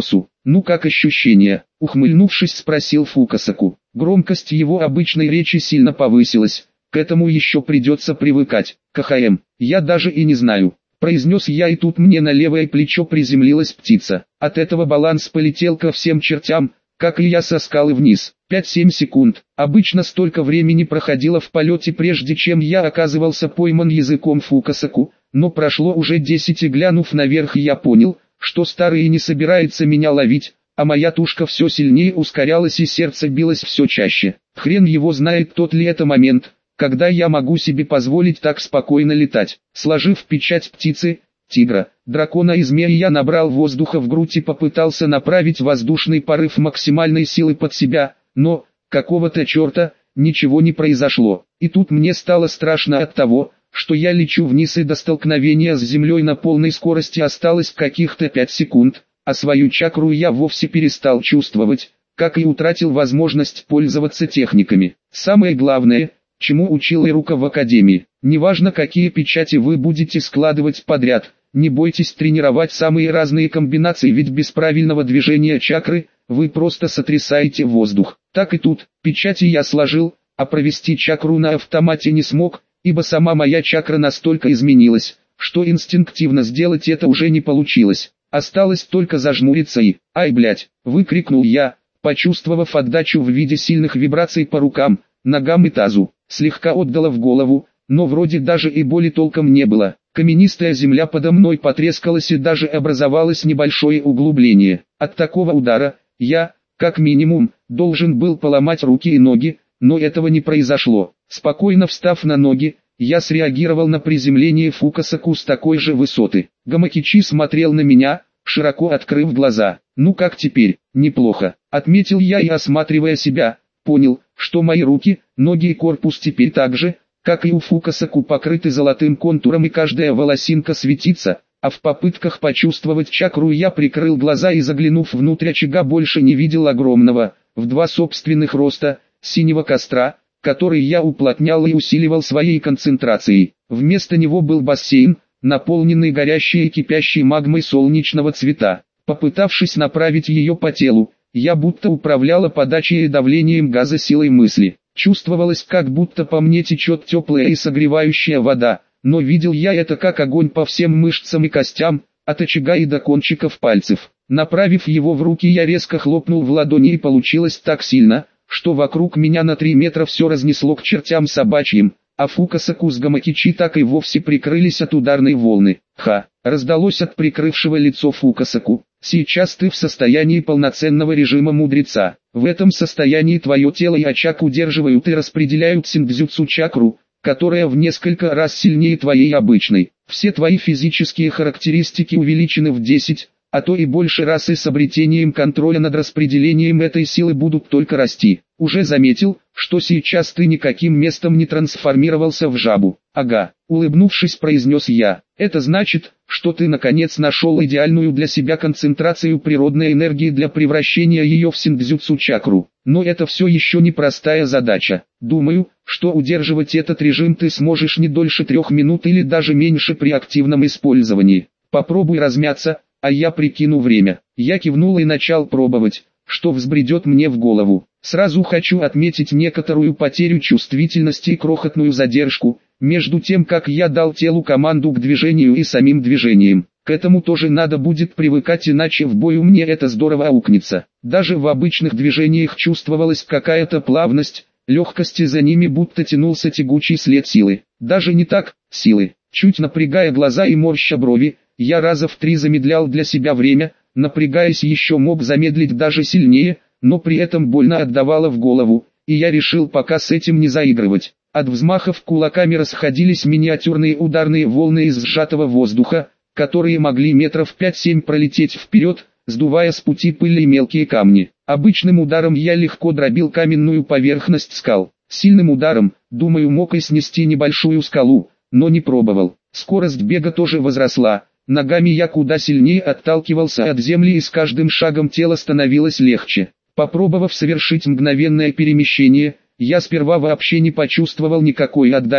Ну как ощущения? Ухмыльнувшись, спросил Фукасаку. Громкость его обычной речи сильно повысилась. К этому еще придется привыкать. КХМ, я даже и не знаю. Произнес я, и тут мне на левое плечо приземлилась птица. От этого баланс полетел ко всем чертям, как и я со скалы вниз. пять-семь секунд. Обычно столько времени проходило в полете, прежде чем я оказывался пойман языком Фукасаку, но прошло уже десять, и глянув наверх, я понял, что старый не собирается меня ловить, а моя тушка все сильнее ускорялась и сердце билось все чаще. Хрен его знает, тот ли это момент, когда я могу себе позволить так спокойно летать. Сложив печать птицы, тигра, дракона и змеи, я набрал воздуха в грудь и попытался направить воздушный порыв максимальной силы под себя, но, какого-то черта, ничего не произошло. И тут мне стало страшно от того, что я лечу вниз, и до столкновения с землей на полной скорости осталось каких-то пять секунд, а свою чакру я вовсе перестал чувствовать, как и утратил возможность пользоваться техниками. Самое главное, чему учил Ирука в академии: неважно, какие печати вы будете складывать подряд, не бойтесь тренировать самые разные комбинации, ведь без правильного движения чакры вы просто сотрясаете воздух. Так и тут, печати я сложил, а провести чакру на автомате не смог, ибо сама моя чакра настолько изменилась, что инстинктивно сделать это уже не получилось. Осталось только зажмуриться и... «Ай, блять!» — выкрикнул я, почувствовав отдачу в виде сильных вибраций по рукам, ногам и тазу. Слегка отдало в голову, но вроде даже и боли толком не было. Каменистая земля подо мной потрескалась, и даже образовалось небольшое углубление. От такого удара я, как минимум, должен был поломать руки и ноги, но этого не произошло. Спокойно встав на ноги, я среагировал на приземление Фукасаку с такой же высоты. Гамакичи смотрел на меня, широко открыв глаза. «Ну как теперь?» «Неплохо», — отметил я и, осматривая себя, понял, что мои руки, ноги и корпус теперь так же, как и у Фукасаку, покрыты золотым контуром, и каждая волосинка светится. А в попытках почувствовать чакру я прикрыл глаза и, заглянув внутрь очага, больше не видел огромного, в два собственных роста, синего костра, который я уплотнял и усиливал своей концентрацией. Вместо него был бассейн, наполненный горящей и кипящей магмой солнечного цвета. Попытавшись направить ее по телу, я будто управляла подачей и давлением газа силой мысли. Чувствовалось, как будто по мне течет теплая и согревающая вода, но видел я это как огонь по всем мышцам и костям, от очага и до кончиков пальцев. Направив его в руки, я резко хлопнул в ладони, и получилось так сильно, что вокруг меня на три метра все разнесло к чертям собачьим, а Фукасаку с Гамакичи так и вовсе прикрылись от ударной волны. «Ха!» — раздалось от прикрывшего лицо Фукасаку. «Сейчас ты в состоянии полноценного режима мудреца. В этом состоянии твое тело и очаг удерживают и распределяют сингзюцу чакру, которая в несколько раз сильнее твоей обычной. Все твои физические характеристики увеличены в десять, а то и больше раз, и с обретением контроля над распределением этой силы будут только расти. Уже заметил, что сейчас ты никаким местом не трансформировался в жабу?» «Ага», — улыбнувшись, произнес я. «Это значит, что ты наконец нашел идеальную для себя концентрацию природной энергии для превращения ее в сингзюцу чакру. Но это все еще не простая задача. Думаю, что удерживать этот режим ты сможешь не дольше трех минут или даже меньше при активном использовании. Попробуй размяться, а я прикину время». Я кивнул и начал пробовать, что взбредет мне в голову. Сразу хочу отметить некоторую потерю чувствительности и крохотную задержку, между тем как я дал телу команду к движению и самим движением. К этому тоже надо будет привыкать, иначе в бою мне это здорово аукнется. Даже в обычных движениях чувствовалась какая-то плавность, легкость, и за ними будто тянулся тягучий след силы. Даже не так, силы. Чуть напрягая глаза и морща брови, я раза в три замедлял для себя время, напрягаясь еще мог замедлить даже сильнее, но при этом больно отдавало в голову, и я решил пока с этим не заигрывать. От взмахов кулаками расходились миниатюрные ударные волны из сжатого воздуха, которые могли метров пять-семь пролететь вперед, сдувая с пути пыль и мелкие камни. Обычным ударом я легко дробил каменную поверхность скал. Сильным ударом, думаю, мог и снести небольшую скалу, но не пробовал. Скорость бега тоже возросла. Ногами я куда сильнее отталкивался от земли, и с каждым шагом тело становилось легче. Попробовав совершить мгновенное перемещение, я сперва вообще не почувствовал никакой отдачи,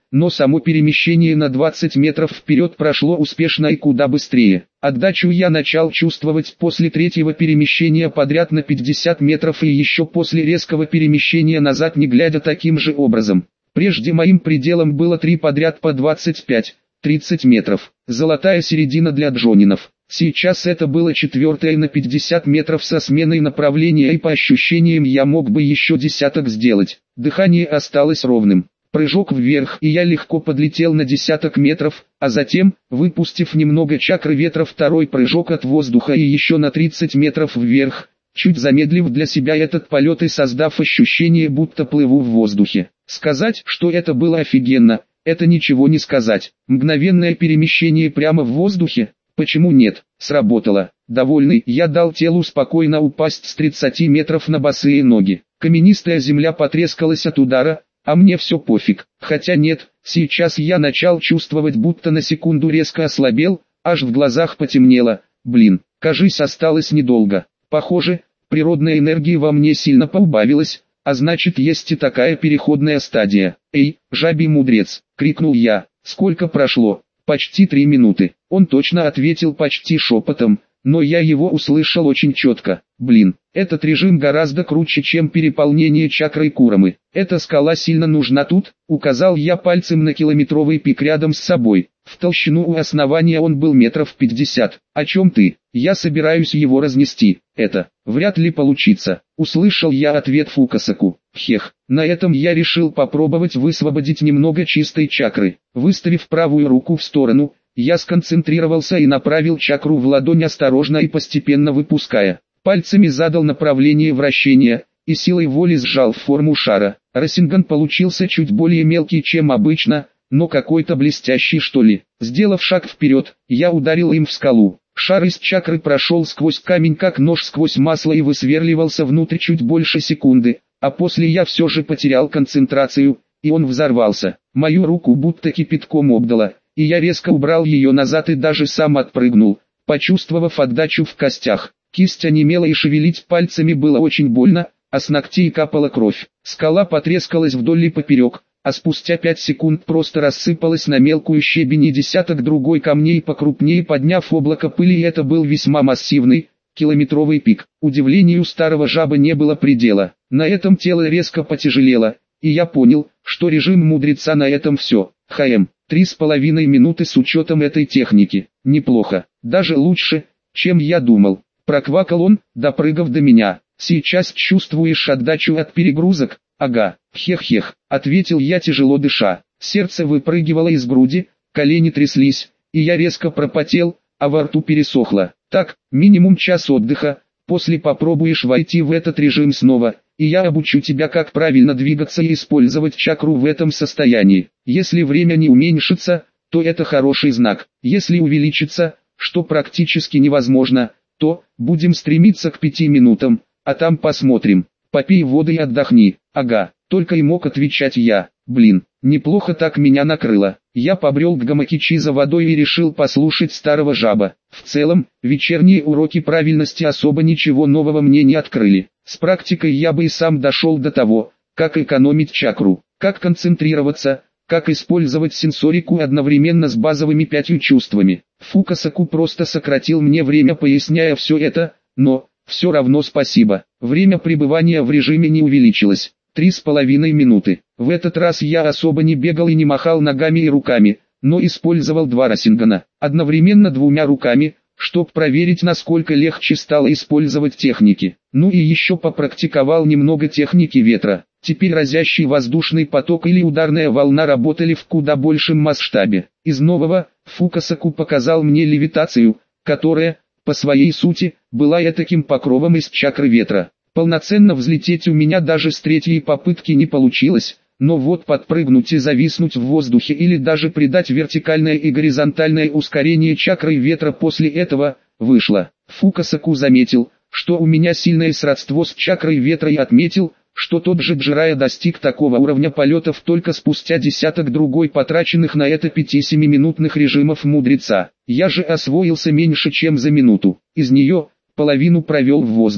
но само перемещение на двадцать метров вперед прошло успешно и куда быстрее. Отдачу я начал чувствовать после третьего перемещения подряд на пятьдесят метров и еще после резкого перемещения назад, не глядя, таким же образом. Прежде моим пределом было три подряд по двадцать пять — тридцать метров. Золотая середина для джонинов. Сейчас это было четвертое на пятьдесят метров со сменой направления, и по ощущениям я мог бы еще десяток сделать. Дыхание осталось ровным. Прыжок вверх, и я легко подлетел на десяток метров, а затем, выпустив немного чакры ветра, второй прыжок от воздуха и еще на тридцать метров вверх, чуть замедлив для себя этот полет и создав ощущение, будто плыву в воздухе. Сказать, что это было офигенно, это ничего не сказать. Мгновенное перемещение прямо в воздухе? Почему нет? Сработало. Довольный, я дал телу спокойно упасть с тридцати метров на босые ноги. Каменистая земля потрескалась от удара, а мне все пофиг. Хотя нет, сейчас я начал чувствовать, будто на секунду резко ослабел, аж в глазах потемнело. Блин, кажись, осталось недолго. Похоже, природной энергии во мне сильно поубавилось, а значит, есть и такая переходная стадия. «Эй, жабий мудрец!» — крикнул я. «Сколько прошло?» «Почти три минуты». Он точно ответил почти шепотом, но я его услышал очень четко. Блин, этот режим гораздо круче, чем переполнение чакрой Курамы. Эта скала сильно нужна тут, указал я пальцем на километровый пик рядом с собой. В толщину у основания он был метров пятьдесят. О чем ты? Я собираюсь его разнести. Это вряд ли получится. Услышал я ответ Фукасаку. Хех, на этом я решил попробовать высвободить немного чистой чакры. Выставив правую руку в сторону, я сконцентрировался и направил чакру в ладонь, осторожно и постепенно выпуская. Пальцами задал направление вращения и силой воли сжал в форму шара. Расинган получился чуть более мелкий, чем обычно, но какой-то блестящий, что ли. Сделав шаг вперед, я ударил им в скалу. Шар из чакры прошел сквозь камень как нож сквозь масло и высверливался внутрь чуть больше секунды, а после я все же потерял концентрацию, и он взорвался. Мою руку будто кипятком обдало, и я резко убрал ее назад и даже сам отпрыгнул, почувствовав отдачу в костях. Кисть онемела и шевелить пальцами было очень больно, а с ногтей капала кровь. Скала потрескалась вдоль и поперек, а спустя пять секунд просто рассыпалась на мелкую щебень и десяток другой камней покрупнее, подняв облако пыли, и это был весьма массивный, километровый пик. Удивлению старого жаба не было предела. На этом тело резко потяжелело, и я понял, что режим мудреца на этом все. ХМ. Три с половиной минуты с учетом этой техники. Неплохо. Даже лучше, чем я думал. Проквакал он, допрыгав до меня. Сейчас чувствуешь отдачу от перегрузок? Ага. Хех-хех, ответил я, тяжело дыша. Сердце выпрыгивало из груди, колени тряслись, и я резко пропотел, а во рту пересохло. Так, минимум час отдыха, после попробуешь войти в этот режим снова, и я обучу тебя, как правильно двигаться и использовать чакру в этом состоянии. Если время не уменьшится, то это хороший знак. Если увеличится, что практически невозможно, то будем стремиться к пяти минутам, а там посмотрим. Попей воды и отдохни. Ага, только и мог отвечать я. Блин, неплохо так меня накрыло. Я побрел к гамакичи за водой и решил послушать старого жаба. В целом, вечерние уроки правильности особо ничего нового мне не открыли. С практикой я бы и сам дошел до того, как экономить чакру, как концентрироваться, как использовать сенсорику одновременно с базовыми пятью чувствами. Фукасаку просто сократил мне время, поясняя все это, но все равно спасибо. Время пребывания в режиме не увеличилось. Три с половиной минуты. В этот раз я особо не бегал и не махал ногами и руками, но использовал два расингана, одновременно двумя руками, чтобы проверить, насколько легче стало использовать техники. Ну и еще попрактиковал немного техники ветра. Теперь разящий воздушный поток или ударная волна работали в куда большем масштабе. Из нового, Фукасаку показал мне левитацию, которая, по своей сути, была этаким покровом из чакры ветра. Полноценно взлететь у меня даже с третьей попытки не получилось, но вот подпрыгнуть и зависнуть в воздухе или даже придать вертикальное и горизонтальное ускорение чакрой ветра после этого, вышло. Фукасаку заметил, что у меня сильное сродство с чакрой ветра, и отметил, что тот же Джирая достиг такого уровня полетов только спустя десяток другой потраченных на это пяти-семиминутных режимов мудреца. Я же освоился меньше чем за минуту. Из нее половину провел в воздухе.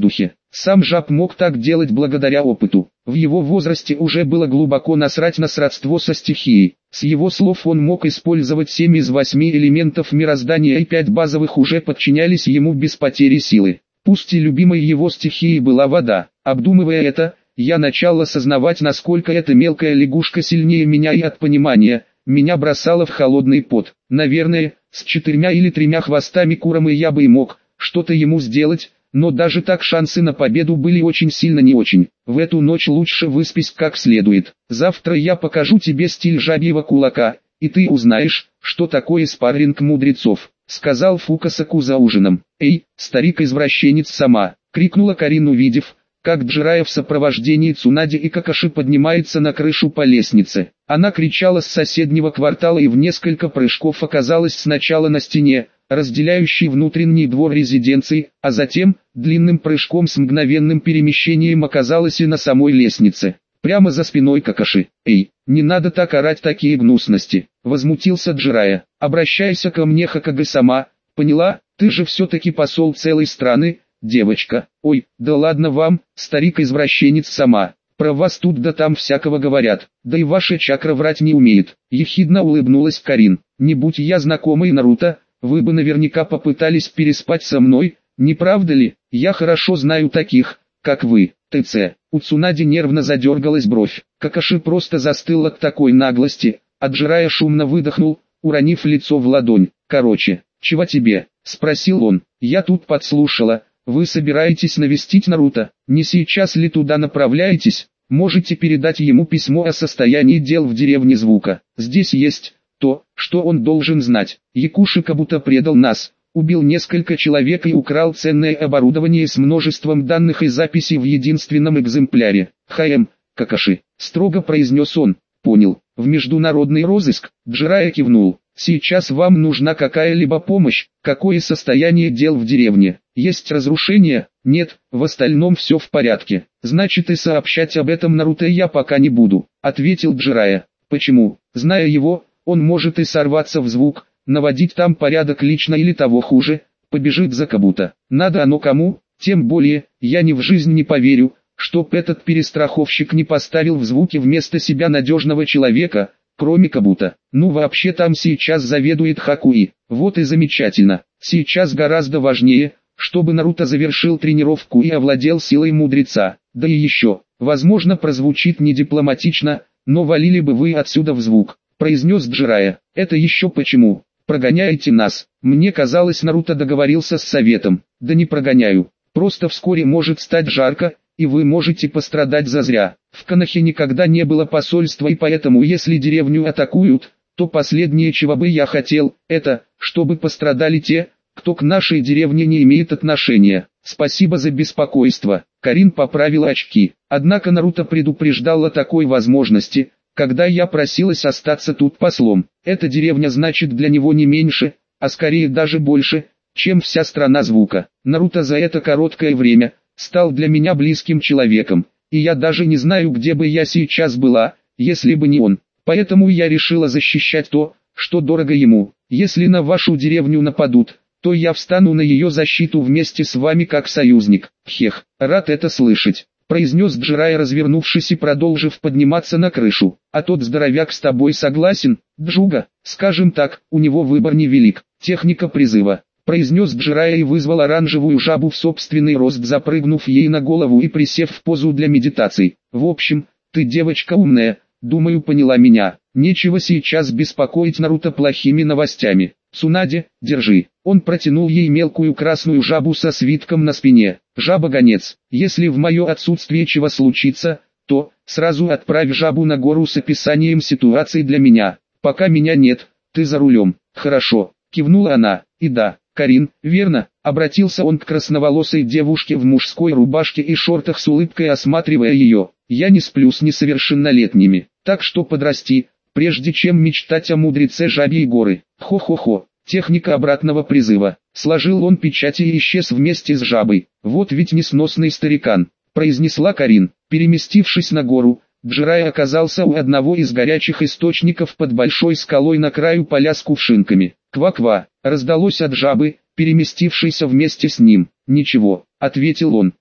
Сам жаб мог так делать благодаря опыту. В его возрасте уже было глубоко насрать на сродство со стихией. С его слов он мог использовать семь из восьми элементов мироздания, и пять базовых уже подчинялись ему без потери силы. Пусть и любимой его стихией была вода. Обдумывая это, я начал осознавать, насколько эта мелкая лягушка сильнее меня, и от понимания меня бросало в холодный пот. Наверное, с четырьмя или тремя хвостами Курамы я бы и мог что-то ему сделать, но даже так шансы на победу были очень сильно не очень. В эту ночь лучше выспись как следует. Завтра я покажу тебе стиль жабьего кулака, и ты узнаешь, что такое спарринг мудрецов, сказал Фукасаку за ужином. Эй, старик-извращенец сама, крикнула Карин, увидев, как Джирайя в сопровождении Цунади и Какаши поднимается на крышу по лестнице. Она кричала с соседнего квартала и в несколько прыжков оказалась сначала на стене, разделяющей внутренний двор резиденции, а затем, длинным прыжком с мгновенным перемещением оказалась и на самой лестнице, прямо за спиной Какаши. «Эй, не надо так орать такие гнусности», — возмутился Джирайя. «Обращайся ко мне, Хокаге-сама, поняла? Ты же все-таки посол целой страны, девочка». «Ой, да ладно вам, старик-извращенец сама, про вас тут да там всякого говорят, да и ваша чакра врать не умеет», — ехидно улыбнулась Карин. «Не будь я знакомой Наруто, вы бы наверняка попытались переспать со мной, не правда ли? Я хорошо знаю таких, как вы». ТЦ. У Цунади нервно задергалась бровь. Какаши просто застыла к такой наглости, а Джирайя шумно выдохнул, уронив лицо в ладонь. «Короче, чего тебе?» — спросил он. «Я тут подслушала. Вы собираетесь навестить Наруто? Не сейчас ли туда направляетесь? Можете передать ему письмо о состоянии дел в деревне Звука. Здесь есть то, что он должен знать. Якуши как будто предал нас, убил несколько человек и украл ценное оборудование с множеством данных и записей в единственном экземпляре. Хм, Какаши», — строго произнес он. «Понял. В международный розыск?» Джирайя кивнул. «Сейчас вам нужна какая-либо помощь? Какое состояние дел в деревне? Есть разрушения?» «Нет, в остальном все в порядке». «Значит, и сообщать об этом Наруто я пока не буду», — ответил Джирайя. «Почему? Зная его, он может и сорваться в Звук, наводить там порядок лично или того хуже, побежит за Кабуто. Надо оно кому? Тем более, я ни в жизнь не поверю, чтоб этот перестраховщик не поставил в Звуке вместо себя надежного человека, кроме Кабуто. Ну вообще там сейчас заведует Хакуи. Вот и замечательно. Сейчас гораздо важнее, чтобы Наруто завершил тренировку и овладел силой мудреца. Да и еще, возможно, прозвучит недипломатично, но валили бы вы отсюда в Звук», — произнес Джирайя. «Это еще почему? Прогоняете нас?» «Мне казалось, Наруто договорился с советом». «Да не прогоняю. Просто вскоре может стать жарко, и вы можете пострадать зазря. В Конохе никогда не было посольства, и поэтому если деревню атакуют, то последнее, чего бы я хотел, это, чтобы пострадали те, кто к нашей деревне не имеет отношения. Спасибо за беспокойство». Карин поправила очки. Однако Наруто предупреждал о такой возможности, когда я просилась остаться тут послом. Эта деревня значит для него не меньше, а скорее даже больше, чем вся страна Звука. Наруто за это короткое время стал для меня близким человеком, и я даже не знаю, где бы я сейчас была, если бы не он. Поэтому я решила защищать то, что дорого ему. Если на вашу деревню нападут, то я встану на ее защиту вместе с вами как союзник. Хех, рад это слышать», — произнес Джирайя, развернувшись и продолжив подниматься на крышу. «А тот здоровяк с тобой согласен, Джуга? Скажем так, у него выбор невелик. Техника призыва», — произнес Джирайя и вызвал оранжевую жабу в собственный рост, запрыгнув ей на голову и присев в позу для медитаций. «В общем, ты девочка умная, думаю, поняла меня. Нечего сейчас беспокоить Наруто плохими новостями. Цунади, держи». Он протянул ей мелкую красную жабу со свитком на спине. «Жаба-гонец, если в мое отсутствие чего случится, то сразу отправь жабу на гору с описанием ситуации для меня. Пока меня нет, ты за рулем». «Хорошо», — кивнула она. «И да, Карин, верно?» — обратился он к красноволосой девушке в мужской рубашке и шортах, с улыбкой осматривая ее. «Я не сплю с несовершеннолетними, так что подрасти, прежде чем мечтать о мудреце Жабьей горы». «Хо-хо-хо». Техника обратного призыва. Сложил он печати и исчез вместе с жабой. «Вот ведь несносный старикан», — произнесла Карин. Переместившись на гору, Джирайя оказался у одного из горячих источников под большой скалой на краю поля с кувшинками. «Ква-ква», — раздалось от жабы, переместившейся вместе с ним. «Ничего», — ответил он,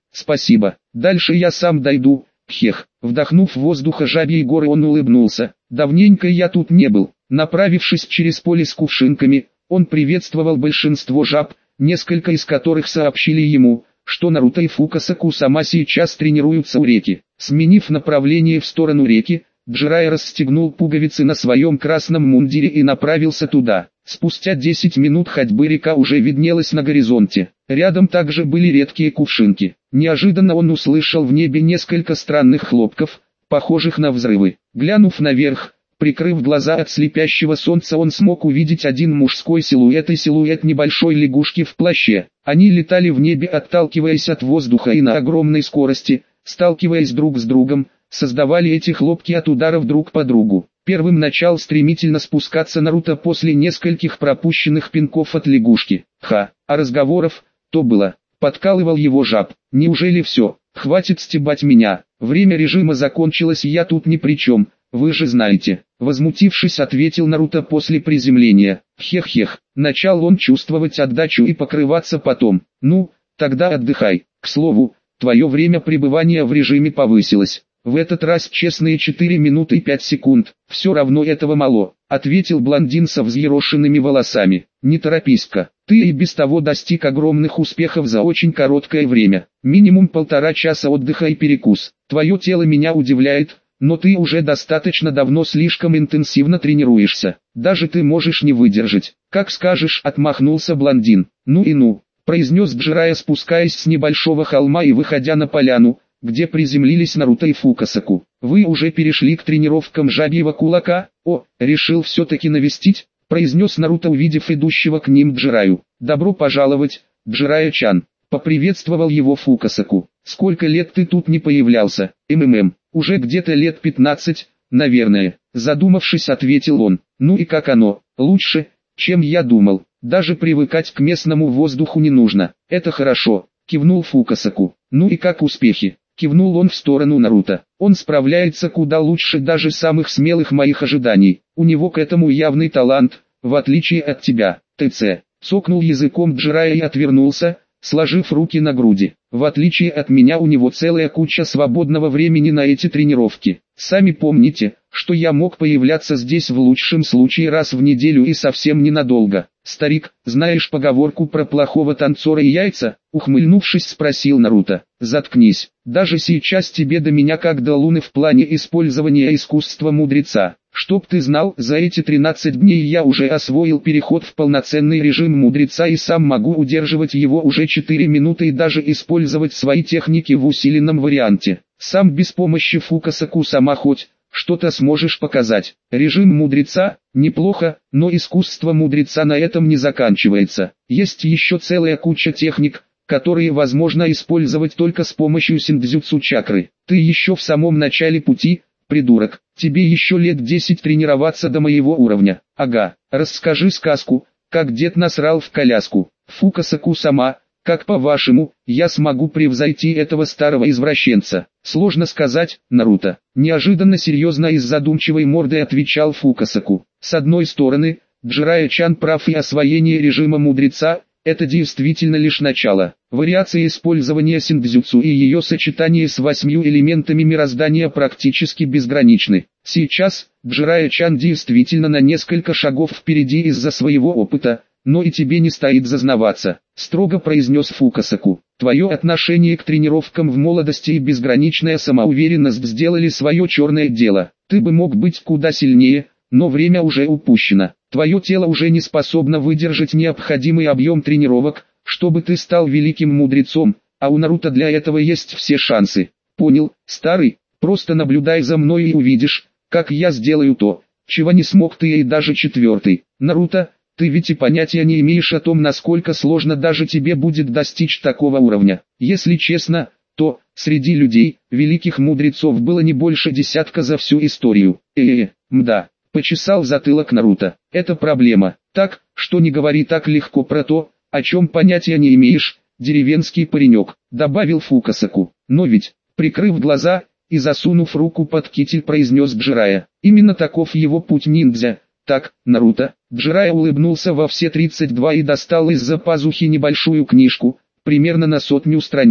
спасибо, дальше я сам дойду, хех. Вдохнув воздуха жабьей горы, он улыбнулся. Давненько я тут не был. Направившись через поле с кувшинками, он приветствовал большинство жаб, несколько из которых сообщили ему, что Наруто и Фукаса Кусама сейчас тренируются у реки. Сменив направление в сторону реки, Джирайя расстегнул пуговицы на своем красном мундире и направился туда. Спустя десять минут ходьбы река уже виднелась на горизонте. Рядом также были редкие кувшинки. Неожиданно он услышал в небе несколько странных хлопков, похожих на взрывы. Глянув наверх, прикрыв глаза от слепящего солнца, он смог увидеть один мужской силуэт и силуэт небольшой лягушки в плаще. Они летали в небе, отталкиваясь от воздуха и на огромной скорости, сталкиваясь друг с другом, создавали эти хлопки от ударов друг по другу. Первым начал стремительно спускаться Наруто после нескольких пропущенных пинков от лягушки. Ха, а разговоров, то было, подкалывал его жаб. Неужели все, хватит стебать меня, время режима закончилось и я тут ни при чем, вы же знаете. Возмутившись, ответил Наруто после приземления. Хех-хех, начал он чувствовать отдачу и покрываться потом. Ну, тогда отдыхай. К слову, твое время пребывания в режиме повысилось. В этот раз честные четыре минуты и пять секунд, все равно этого мало, ответил блондин со взъерошенными волосами. Не торопись-ка, ты и без того достиг огромных успехов за очень короткое время. Минимум полтора часа отдыха и перекус. Твое тело меня удивляет, но ты уже достаточно давно слишком интенсивно тренируешься. Даже ты можешь не выдержать. Как скажешь, отмахнулся блондин. Ну и ну, произнес Джирайя, спускаясь с небольшого холма и выходя на поляну, где приземлились Наруто и Фукасаку. Вы уже перешли к тренировкам жабьего кулака? О, решил все-таки навестить, произнес Наруто, увидев идущего к ним Джирайю. Добро пожаловать, Джирайя-чан, поприветствовал его Фукасаку. Сколько лет ты тут не появлялся? МММ, уже где-то лет пятнадцать, наверное, задумавшись, ответил он. Ну и как оно? Лучше, чем я думал. Даже привыкать к местному воздуху не нужно. Это хорошо, кивнул Фукасаку. Ну и как успехи? Кивнул он в сторону Наруто. Он справляется куда лучше даже самых смелых моих ожиданий. У него к этому явный талант, в отличие от тебя, ТЦ. Цокнул языком Джирайя и отвернулся, сложив руки на груди. В отличие от меня, у него целая куча свободного времени на эти тренировки. Сами помните, что я мог появляться здесь в лучшем случае раз в неделю и совсем ненадолго. Старик, знаешь поговорку про плохого танцора и яйца? Ухмыльнувшись, спросил Наруто. Заткнись, даже сейчас тебе до меня как до луны в плане использования искусства мудреца. Чтоб ты знал, за эти тринадцать дней я уже освоил переход в полноценный режим мудреца и сам могу удерживать его уже четыре минуты и даже использовать свои техники в усиленном варианте. Сам без помощи Фукаса Кусама хоть что-то сможешь показать. Режим мудреца неплохо, но искусство мудреца на этом не заканчивается. Есть еще целая куча техник, которые возможно использовать только с помощью синдзюцу чакры. Ты еще в самом начале пути, придурок. Тебе еще лет десять тренироваться до моего уровня. Ага, расскажи сказку, как дед насрал в коляску. Фукаса Кусама, как по-вашему, я смогу превзойти этого старого извращенца? Сложно сказать, Наруто. Неожиданно серьезно и с задумчивой мордой отвечал Фукасаку. С одной стороны, Джирайя-чан прав, и освоение режима мудреца – это действительно лишь начало. Вариации использования синдзюцу и ее сочетание с восьмью элементами мироздания практически безграничны. Сейчас, Джирайя-чан действительно на несколько шагов впереди из-за своего опыта, но и тебе не стоит зазнаваться, строго произнес Фукасаку. Твое отношение к тренировкам в молодости и безграничная самоуверенность сделали свое черное дело. Ты бы мог быть куда сильнее, но время уже упущено. Твое тело уже не способно выдержать необходимый объем тренировок, чтобы ты стал великим мудрецом, а у Наруто для этого есть все шансы. Понял, старый? Просто наблюдай за мной и увидишь, как я сделаю то, чего не смог ты и даже четвертый. Наруто, ты ведь и понятия не имеешь о том, насколько сложно даже тебе будет достичь такого уровня. Если честно, то, среди людей, великих мудрецов было не больше десятка за всю историю. Э-э, мда. Почесал затылок Наруто. Это проблема. Так, что не говори так легко про то, о чем понятия не имеешь, деревенский паренек, добавил Фукасаку. Но ведь, прикрыв глаза и засунув руку под китель, произнес Джирайя. Именно таков его путь ниндзя. Так, Наруто. Джирайя улыбнулся во все тридцать два и достал из-за пазухи небольшую книжку, примерно на сотню страниц.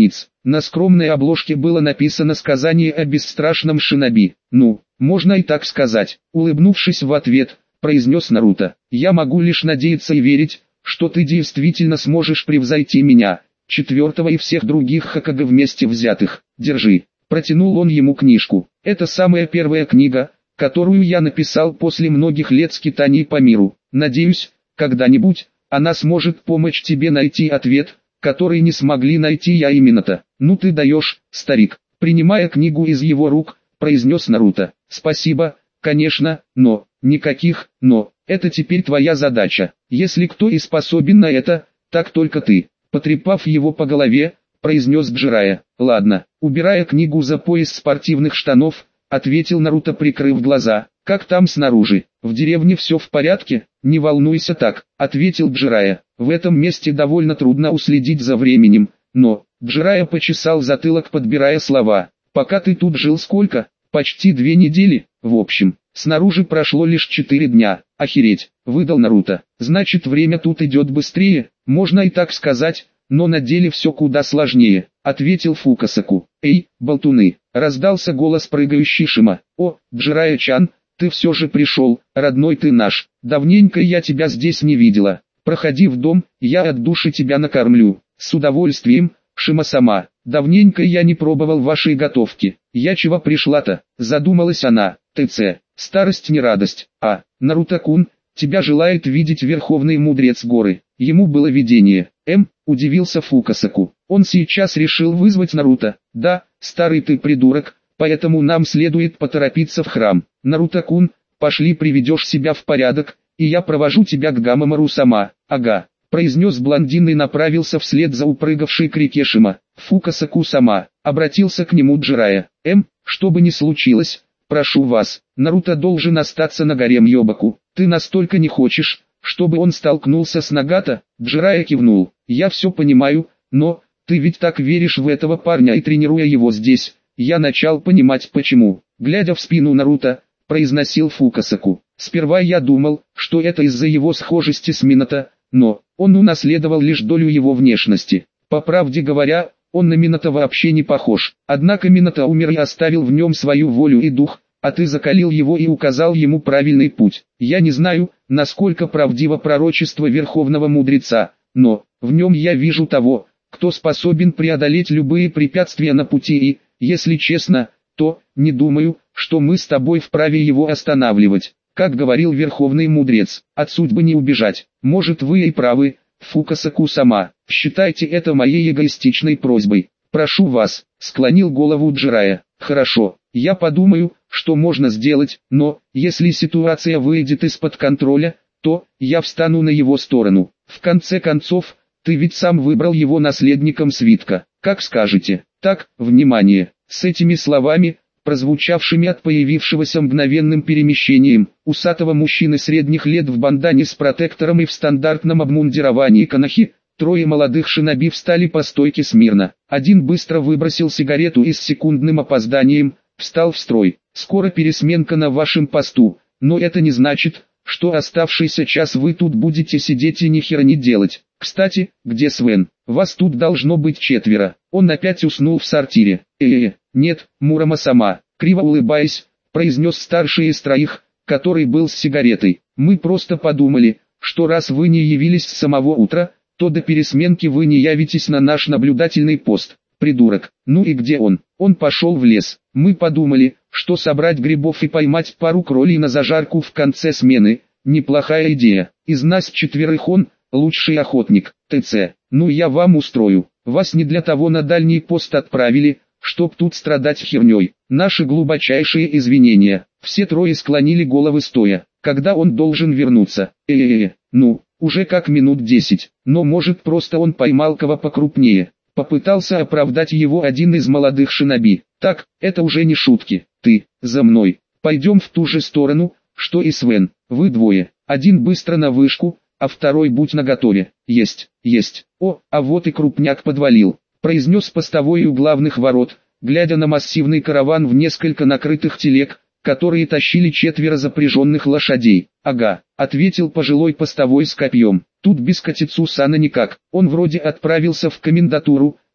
На скромной обложке было написано сказание о бесстрашном шиноби. «Ну, можно и так сказать», — улыбнувшись в ответ, произнес Наруто. «Я могу лишь надеяться и верить, что ты действительно сможешь превзойти меня, четвертого и всех других Хокаге вместе взятых. Держи». Протянул он ему книжку. «Это самая первая книга, которую я написал после многих лет скитаний по миру. Надеюсь, когда-нибудь она сможет помочь тебе найти ответ, который не смогли найти я и Минато». «Ну ты даешь, старик», — принимая книгу из его рук, произнес Наруто. «Спасибо, конечно, но, никаких «но», это теперь твоя задача. Если кто и способен на это, так только ты». Потрепав его по голове, произнес Джирайя. «Ладно», убирая книгу за пояс спортивных штанов, ответил Наруто, прикрыв глаза. «Как там снаружи? В деревне все в порядке?» «Не волнуйся так», ответил Джирайя. «В этом месте довольно трудно уследить за временем, но...» Джирайя почесал затылок, подбирая слова. «Пока ты тут жил сколько? Почти две недели, в общем. Снаружи прошло лишь четыре дня. Охереть», выдал Наруто. «Значит, время тут идет быстрее, можно и так сказать, но на деле все куда сложнее», ответил Фукасаку. «Эй, болтуны!» раздался голос прыгающий Шима. «О, Джирайя-чан, ты все же пришел, родной ты наш. Давненько я тебя здесь не видела. Проходи в дом, я от души тебя накормлю». «С удовольствием, Шима-сама. Давненько я не пробовал вашей готовки. Я чего пришла-то?» задумалась она. «ТЦ, старость не радость. А, Наруто-кун, тебя желает видеть верховный мудрец горы». Ему было видение. «Эм», удивился Фукасаку. «Он сейчас решил вызвать Наруто». «Да, старый ты придурок, поэтому нам следует поторопиться в храм. Наруто-кун, пошли, приведешь себя в порядок, и я провожу тебя к Гамамару-сама». «Ага», произнес блондин и направился вслед за упрыгавшей к реке Шима. «Фукасаку-сама», обратился к нему Джирайя. «Эм, что бы ни случилось, прошу вас, Наруто должен остаться на горе Мьёбаку. Ты настолько не хочешь, чтобы он столкнулся с Нагато?» Джирайя кивнул. «Я все понимаю, но, ты ведь так веришь в этого парня и тренируя его здесь, я начал понимать почему». Глядя в спину Наруто, произносил Фукасаку. «Сперва я думал, что это из-за его схожести с Минато, но, он унаследовал лишь долю его внешности. По правде говоря, он на Минато вообще не похож. Однако Минато умер и оставил в нем свою волю и дух, а ты закалил его и указал ему правильный путь. Я не знаю, насколько правдиво пророчество Верховного Мудреца, но, в нем я вижу того, кто способен преодолеть любые препятствия на пути и, если честно, то, не думаю, что мы с тобой вправе его останавливать. Как говорил Верховный Мудрец, от судьбы не убежать. Может, вы и правы, Фукасаку-сама, считайте это моей эгоистичной просьбой. Прошу вас», склонил голову Джирайя. «Хорошо, я подумаю, что можно сделать, но, если ситуация выйдет из-под контроля, то, я встану на его сторону. В конце концов, ты ведь сам выбрал его наследником свитка. Как скажете». «Так, внимание». С этими словами, прозвучавшими от появившегося мгновенным перемещением, усатого мужчины средних лет в бандане с протектором и в стандартном обмундировании канахи, трое молодых шиноби встали по стойке смирно. Один быстро выбросил сигарету и с секундным опозданием встал в строй. «Скоро пересменка на вашем посту, но это не значит, что оставшийся час вы тут будете сидеть и ни хера не делать. Кстати, где Свен? Вас тут должно быть четверо». Он опять уснул в сортире. «Э-э, нет, Мурома-сама», криво улыбаясь, произнес старший из троих, который был с сигаретой. «Мы просто подумали, что раз вы не явились с самого утра, то до пересменки вы не явитесь на наш наблюдательный пост». «Придурок, ну и где он?» «Он пошел в лес. Мы подумали, что собрать грибов и поймать пару кролей на зажарку в конце смены – неплохая идея. Из нас четверых он – лучший охотник. ТЦ, ну я вам устрою. Вас не для того на дальний пост отправили, чтоб тут страдать херней. Наши глубочайшие извинения». Все трое склонили головы стоя. «Когда он должен вернуться?» «Э-э-э, ну, уже как минут десять. Но может просто он поймал кого покрупнее». Попытался оправдать его один из молодых шиноби. «Так, это уже не шутки. Ты, за мной. Пойдем в ту же сторону, что и Свен. Вы двое. Один быстро на вышку, а второй будь наготове». «Есть, есть. О, а вот и крупняк подвалил», произнес постовой у главных ворот, глядя на массивный караван в несколько накрытых телег, которые тащили четверо запряженных лошадей. «Ага», ответил пожилой постовой с копьем. «Тут без Катицу-сана никак. Он вроде отправился в комендатуру,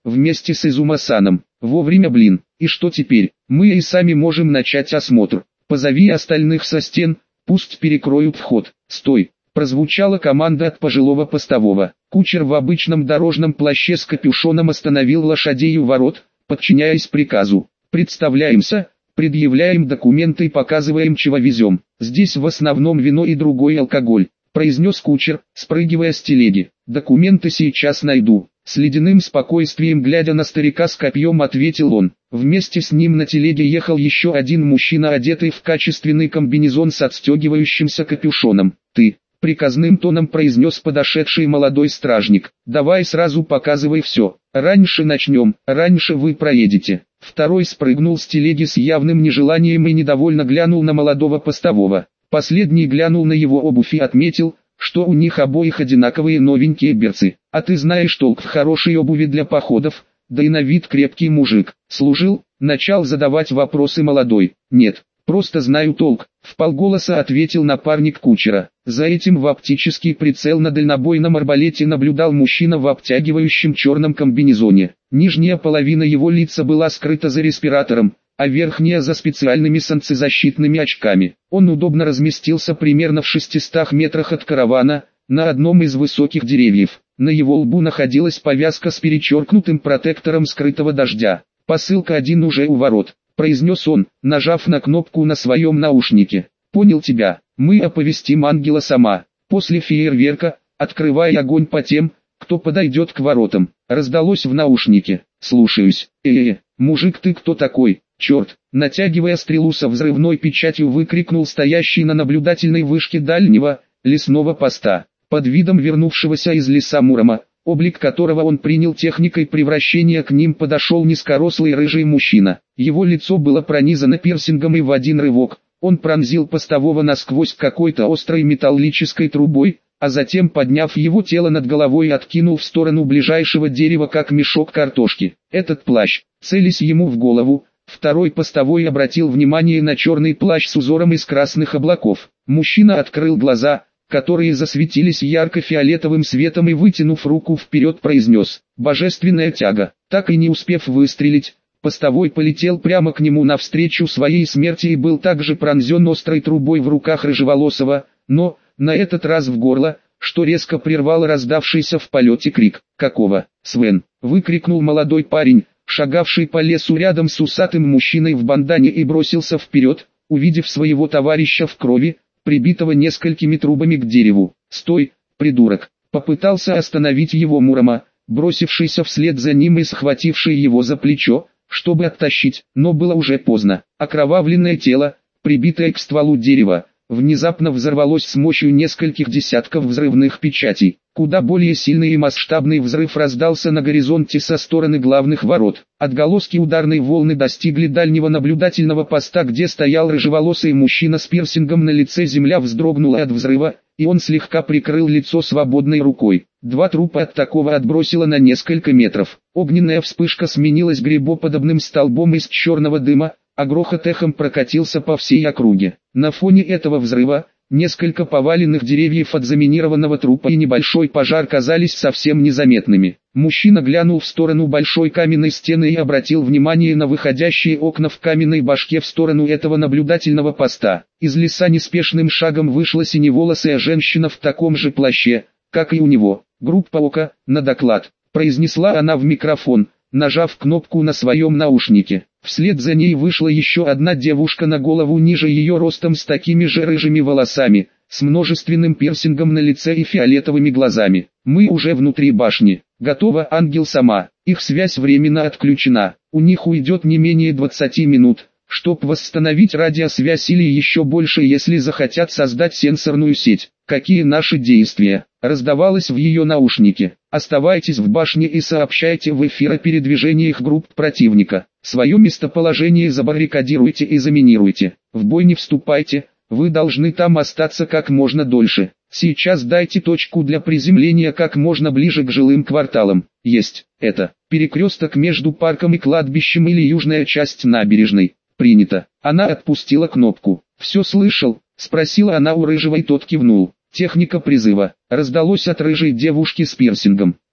вместе с Изума-саном. Вовремя, блин. И что теперь? Мы и сами можем начать осмотр. Позови остальных со стен, пусть перекроют вход. Стой. Прозвучала команда от пожилого постового. Кучер в обычном дорожном плаще с капюшоном остановил лошадей у ворот, подчиняясь приказу. Представляемся, предъявляем документы и показываем, чего везем. Здесь в основном вино и другой алкоголь, произнес кучер, спрыгивая с телеги. Документы сейчас найду. С ледяным спокойствием глядя на старика с копьем, ответил он. Вместе с ним на телеге ехал еще один мужчина, одетый в качественный комбинезон с отстегивающимся капюшоном. Ты, приказным тоном произнес подошедший молодой стражник, давай сразу показывай все. Раньше начнем, раньше вы проедете. Второй спрыгнул с телеги с явным нежеланием и недовольно глянул на молодого постового. Последний глянул на его обувь и отметил, что у них обоих одинаковые новенькие берцы. А ты знаешь толк в хорошей обуви для походов, да и на вид крепкий мужик. Служил? Начал задавать вопросы молодой. Нет, просто знаю толк, вполголоса ответил напарник кучера. За этим в оптический прицел на дальнобойном арбалете наблюдал мужчина в обтягивающем черном комбинезоне. Нижняя половина его лица была скрыта за респиратором, а верхняя за специальными солнцезащитными очками. Он удобно разместился примерно в шестистах метрах от каравана, на одном из высоких деревьев. На его лбу находилась повязка с перечеркнутым протектором скрытого дождя. «Посылка один уже у ворот», — произнес он, нажав на кнопку на своем наушнике. «Понял тебя, мы оповестим ангела сама. После фейерверка, открывай огонь по тем, кто подойдет к воротам», — раздалось в наушнике. «Слушаюсь. Э-э, мужик, ты кто такой? Черт!» Натягивая стрелу со взрывной печатью, выкрикнул стоящий на наблюдательной вышке дальнего, лесного поста. Под видом вернувшегося из леса Мурома, облик которого он принял техникой превращения, к ним подошел низкорослый рыжий мужчина. Его лицо было пронизано пирсингом, и в один рывок он пронзил постового насквозь какой-то острой металлической трубой, а затем, подняв его тело над головой, откинул в сторону ближайшего дерева, как мешок картошки. Этот плащ, целясь ему в голову, второй постовой обратил внимание на черный плащ с узором из красных облаков. Мужчина открыл глаза, которые засветились ярко-фиолетовым светом, и, вытянув руку вперед, произнес: «Божественная тяга». Так и не успев выстрелить, постовой полетел прямо к нему навстречу своей смерти и был также пронзен острой трубой в руках рыжеволосого, но, на этот раз в горло, что резко прервал раздавшийся в полете крик. «Какого, Свен?» — выкрикнул молодой парень, шагавший по лесу рядом с усатым мужчиной в бандане, и бросился вперед, увидев своего товарища в крови, прибитого несколькими трубами к дереву. «Стой, придурок!» — попытался остановить его Мурома, бросившийся вслед за ним и схвативший его за плечо, чтобы оттащить, но было уже поздно. Окровавленное тело, прибитое к стволу дерева, внезапно взорвалось с мощью нескольких десятков взрывных печатей. Куда более сильный и масштабный взрыв раздался на горизонте со стороны главных ворот. Отголоски ударной волны достигли дальнего наблюдательного поста, где стоял рыжеволосый мужчина с пирсингом на лице. Земля вздрогнула от взрыва, и он слегка прикрыл лицо свободной рукой. Два трупа от такого отбросило на несколько метров. Огненная вспышка сменилась грибоподобным столбом из черного дыма, а грохот эхом прокатился по всей округе. На фоне этого взрыва несколько поваленных деревьев от заминированного трупа и небольшой пожар казались совсем незаметными. Мужчина глянул в сторону большой каменной стены и обратил внимание на выходящие окна в каменной башке в сторону этого наблюдательного поста. Из леса неспешным шагом вышла синеволосая женщина в таком же плаще, как и у него. «Группа ОКа, на доклад», — произнесла она в микрофон, нажав кнопку на своем наушнике. Вслед за ней вышла еще одна девушка на голову ниже ее ростом, с такими же рыжими волосами, с множественным пирсингом на лице и фиолетовыми глазами. «Мы уже внутри башни. Готово, ангел сама. Их связь временно отключена. У них уйдет не менее двадцати минут, чтобы восстановить радиосвязь, или еще больше, если захотят создать сенсорную сеть. Какие наши действия?» Раздавалось в ее наушнике. «Оставайтесь в башне и сообщайте в эфир о передвижениях групп противника. Свое местоположение забаррикадируйте и заминируйте. В бой не вступайте, вы должны там остаться как можно дольше. Сейчас дайте точку для приземления как можно ближе к жилым кварталам. Есть. Это перекресток между парком и кладбищем или южная часть набережной. Принято». Она отпустила кнопку. «Все слышал?» — спросила она у рыжего, и тот кивнул. «Техника призыва», — раздалось от рыжей девушки с пирсингом.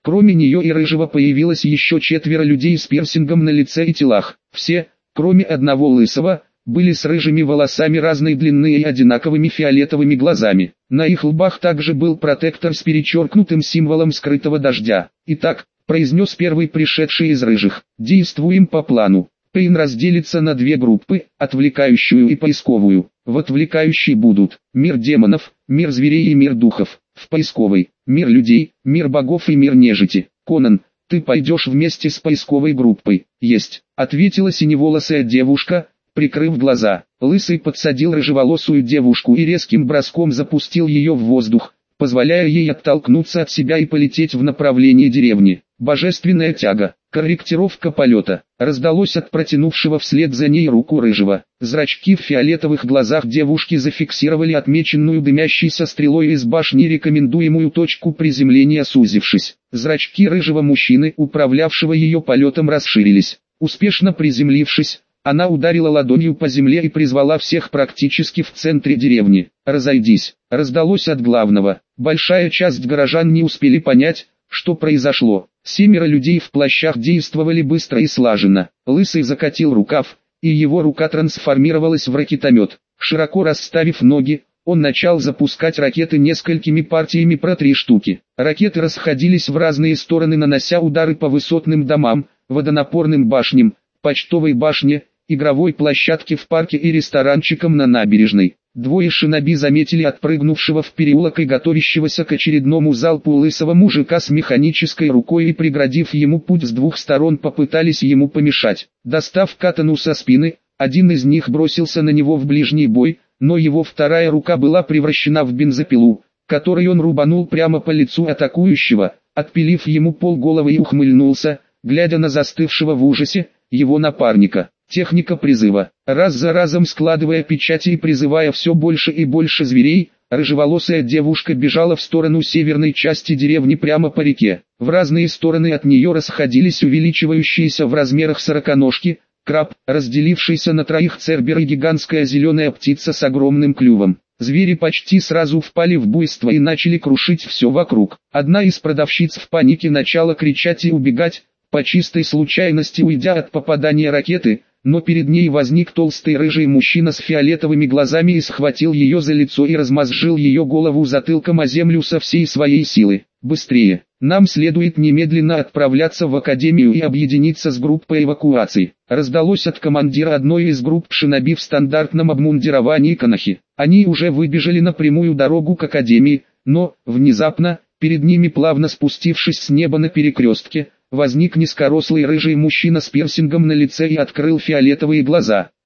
Кроме нее и Рыжего появилось еще четверо людей с пирсингом на лице и телах. Все, кроме одного Лысого, были с рыжими волосами разной длины и одинаковыми фиолетовыми глазами. На их лбах также был протектор с перечеркнутым символом скрытого дождя. «Итак», — произнес первый пришедший из рыжих, — «действуем по плану. Пейн разделится на две группы, отвлекающую и поисковую. В отвлекающей будут мир демонов, мир зверей и мир духов. В поисковой – мир людей, мир богов и мир нежити. Конан, ты пойдешь вместе с поисковой группой». «Есть», – ответила синеволосая девушка, прикрыв глаза. Лысый подсадил рыжеволосую девушку и резким броском запустил ее в воздух, позволяя ей оттолкнуться от себя и полететь в направлении деревни. Божественная тяга. Корректировка полета. Раздалось от протянувшего вслед за ней руку Рыжего. Зрачки в фиолетовых глазах девушки зафиксировали отмеченную дымящейся стрелой из башни рекомендуемую точку приземления, сузившись. Зрачки рыжего мужчины, управлявшего ее полетом, расширились. Успешно приземлившись, она ударила ладонью по земле и призвала всех практически в центре деревни. «Разойдись!» раздалось от главного. Большая часть горожан не успели понять, что произошло. Семеро людей в плащах действовали быстро и слаженно. Лысый закатил рукав, и его рука трансформировалась в ракетомет. Широко расставив ноги, он начал запускать ракеты несколькими партиями по три штуки. Ракеты расходились в разные стороны, нанося удары по высотным домам, водонапорным башням, почтовой башне, игровой площадке в парке и ресторанчикам на набережной. Двое шиноби заметили отпрыгнувшего в переулок и готовящегося к очередному залпу лысого мужика с механической рукой и, преградив ему путь с двух сторон, попытались ему помешать. Достав катану со спины, один из них бросился на него в ближний бой, но его вторая рука была превращена в бензопилу, которой он рубанул прямо по лицу атакующего, отпилив ему полголовы, и ухмыльнулся, глядя на застывшего в ужасе его напарника. Техника призыва. Раз за разом складывая печати и призывая все больше и больше зверей, рыжеволосая девушка бежала в сторону северной части деревни прямо по реке. В разные стороны от нее расходились увеличивающиеся в размерах сороконожки, краб, разделившийся на троих цербер и гигантская зеленая птица с огромным клювом. Звери почти сразу впали в буйство и начали крушить все вокруг. Одна из продавщиц в панике начала кричать и убегать, по чистой случайности уйдя от попадания ракеты, но перед ней возник толстый рыжий мужчина с фиолетовыми глазами и схватил ее за лицо и размозжил ее голову затылком о землю со всей своей силы. «Быстрее! Нам следует немедленно отправляться в академию и объединиться с группой эвакуации», раздалось от командира одной из групп шиноби в стандартном обмундировании Канахи. Они уже выбежали на прямую дорогу к академии, но, внезапно, перед ними, плавно спустившись с неба на перекрестке, возник низкорослый рыжий мужчина с пирсингом на лице и открыл фиолетовые глаза.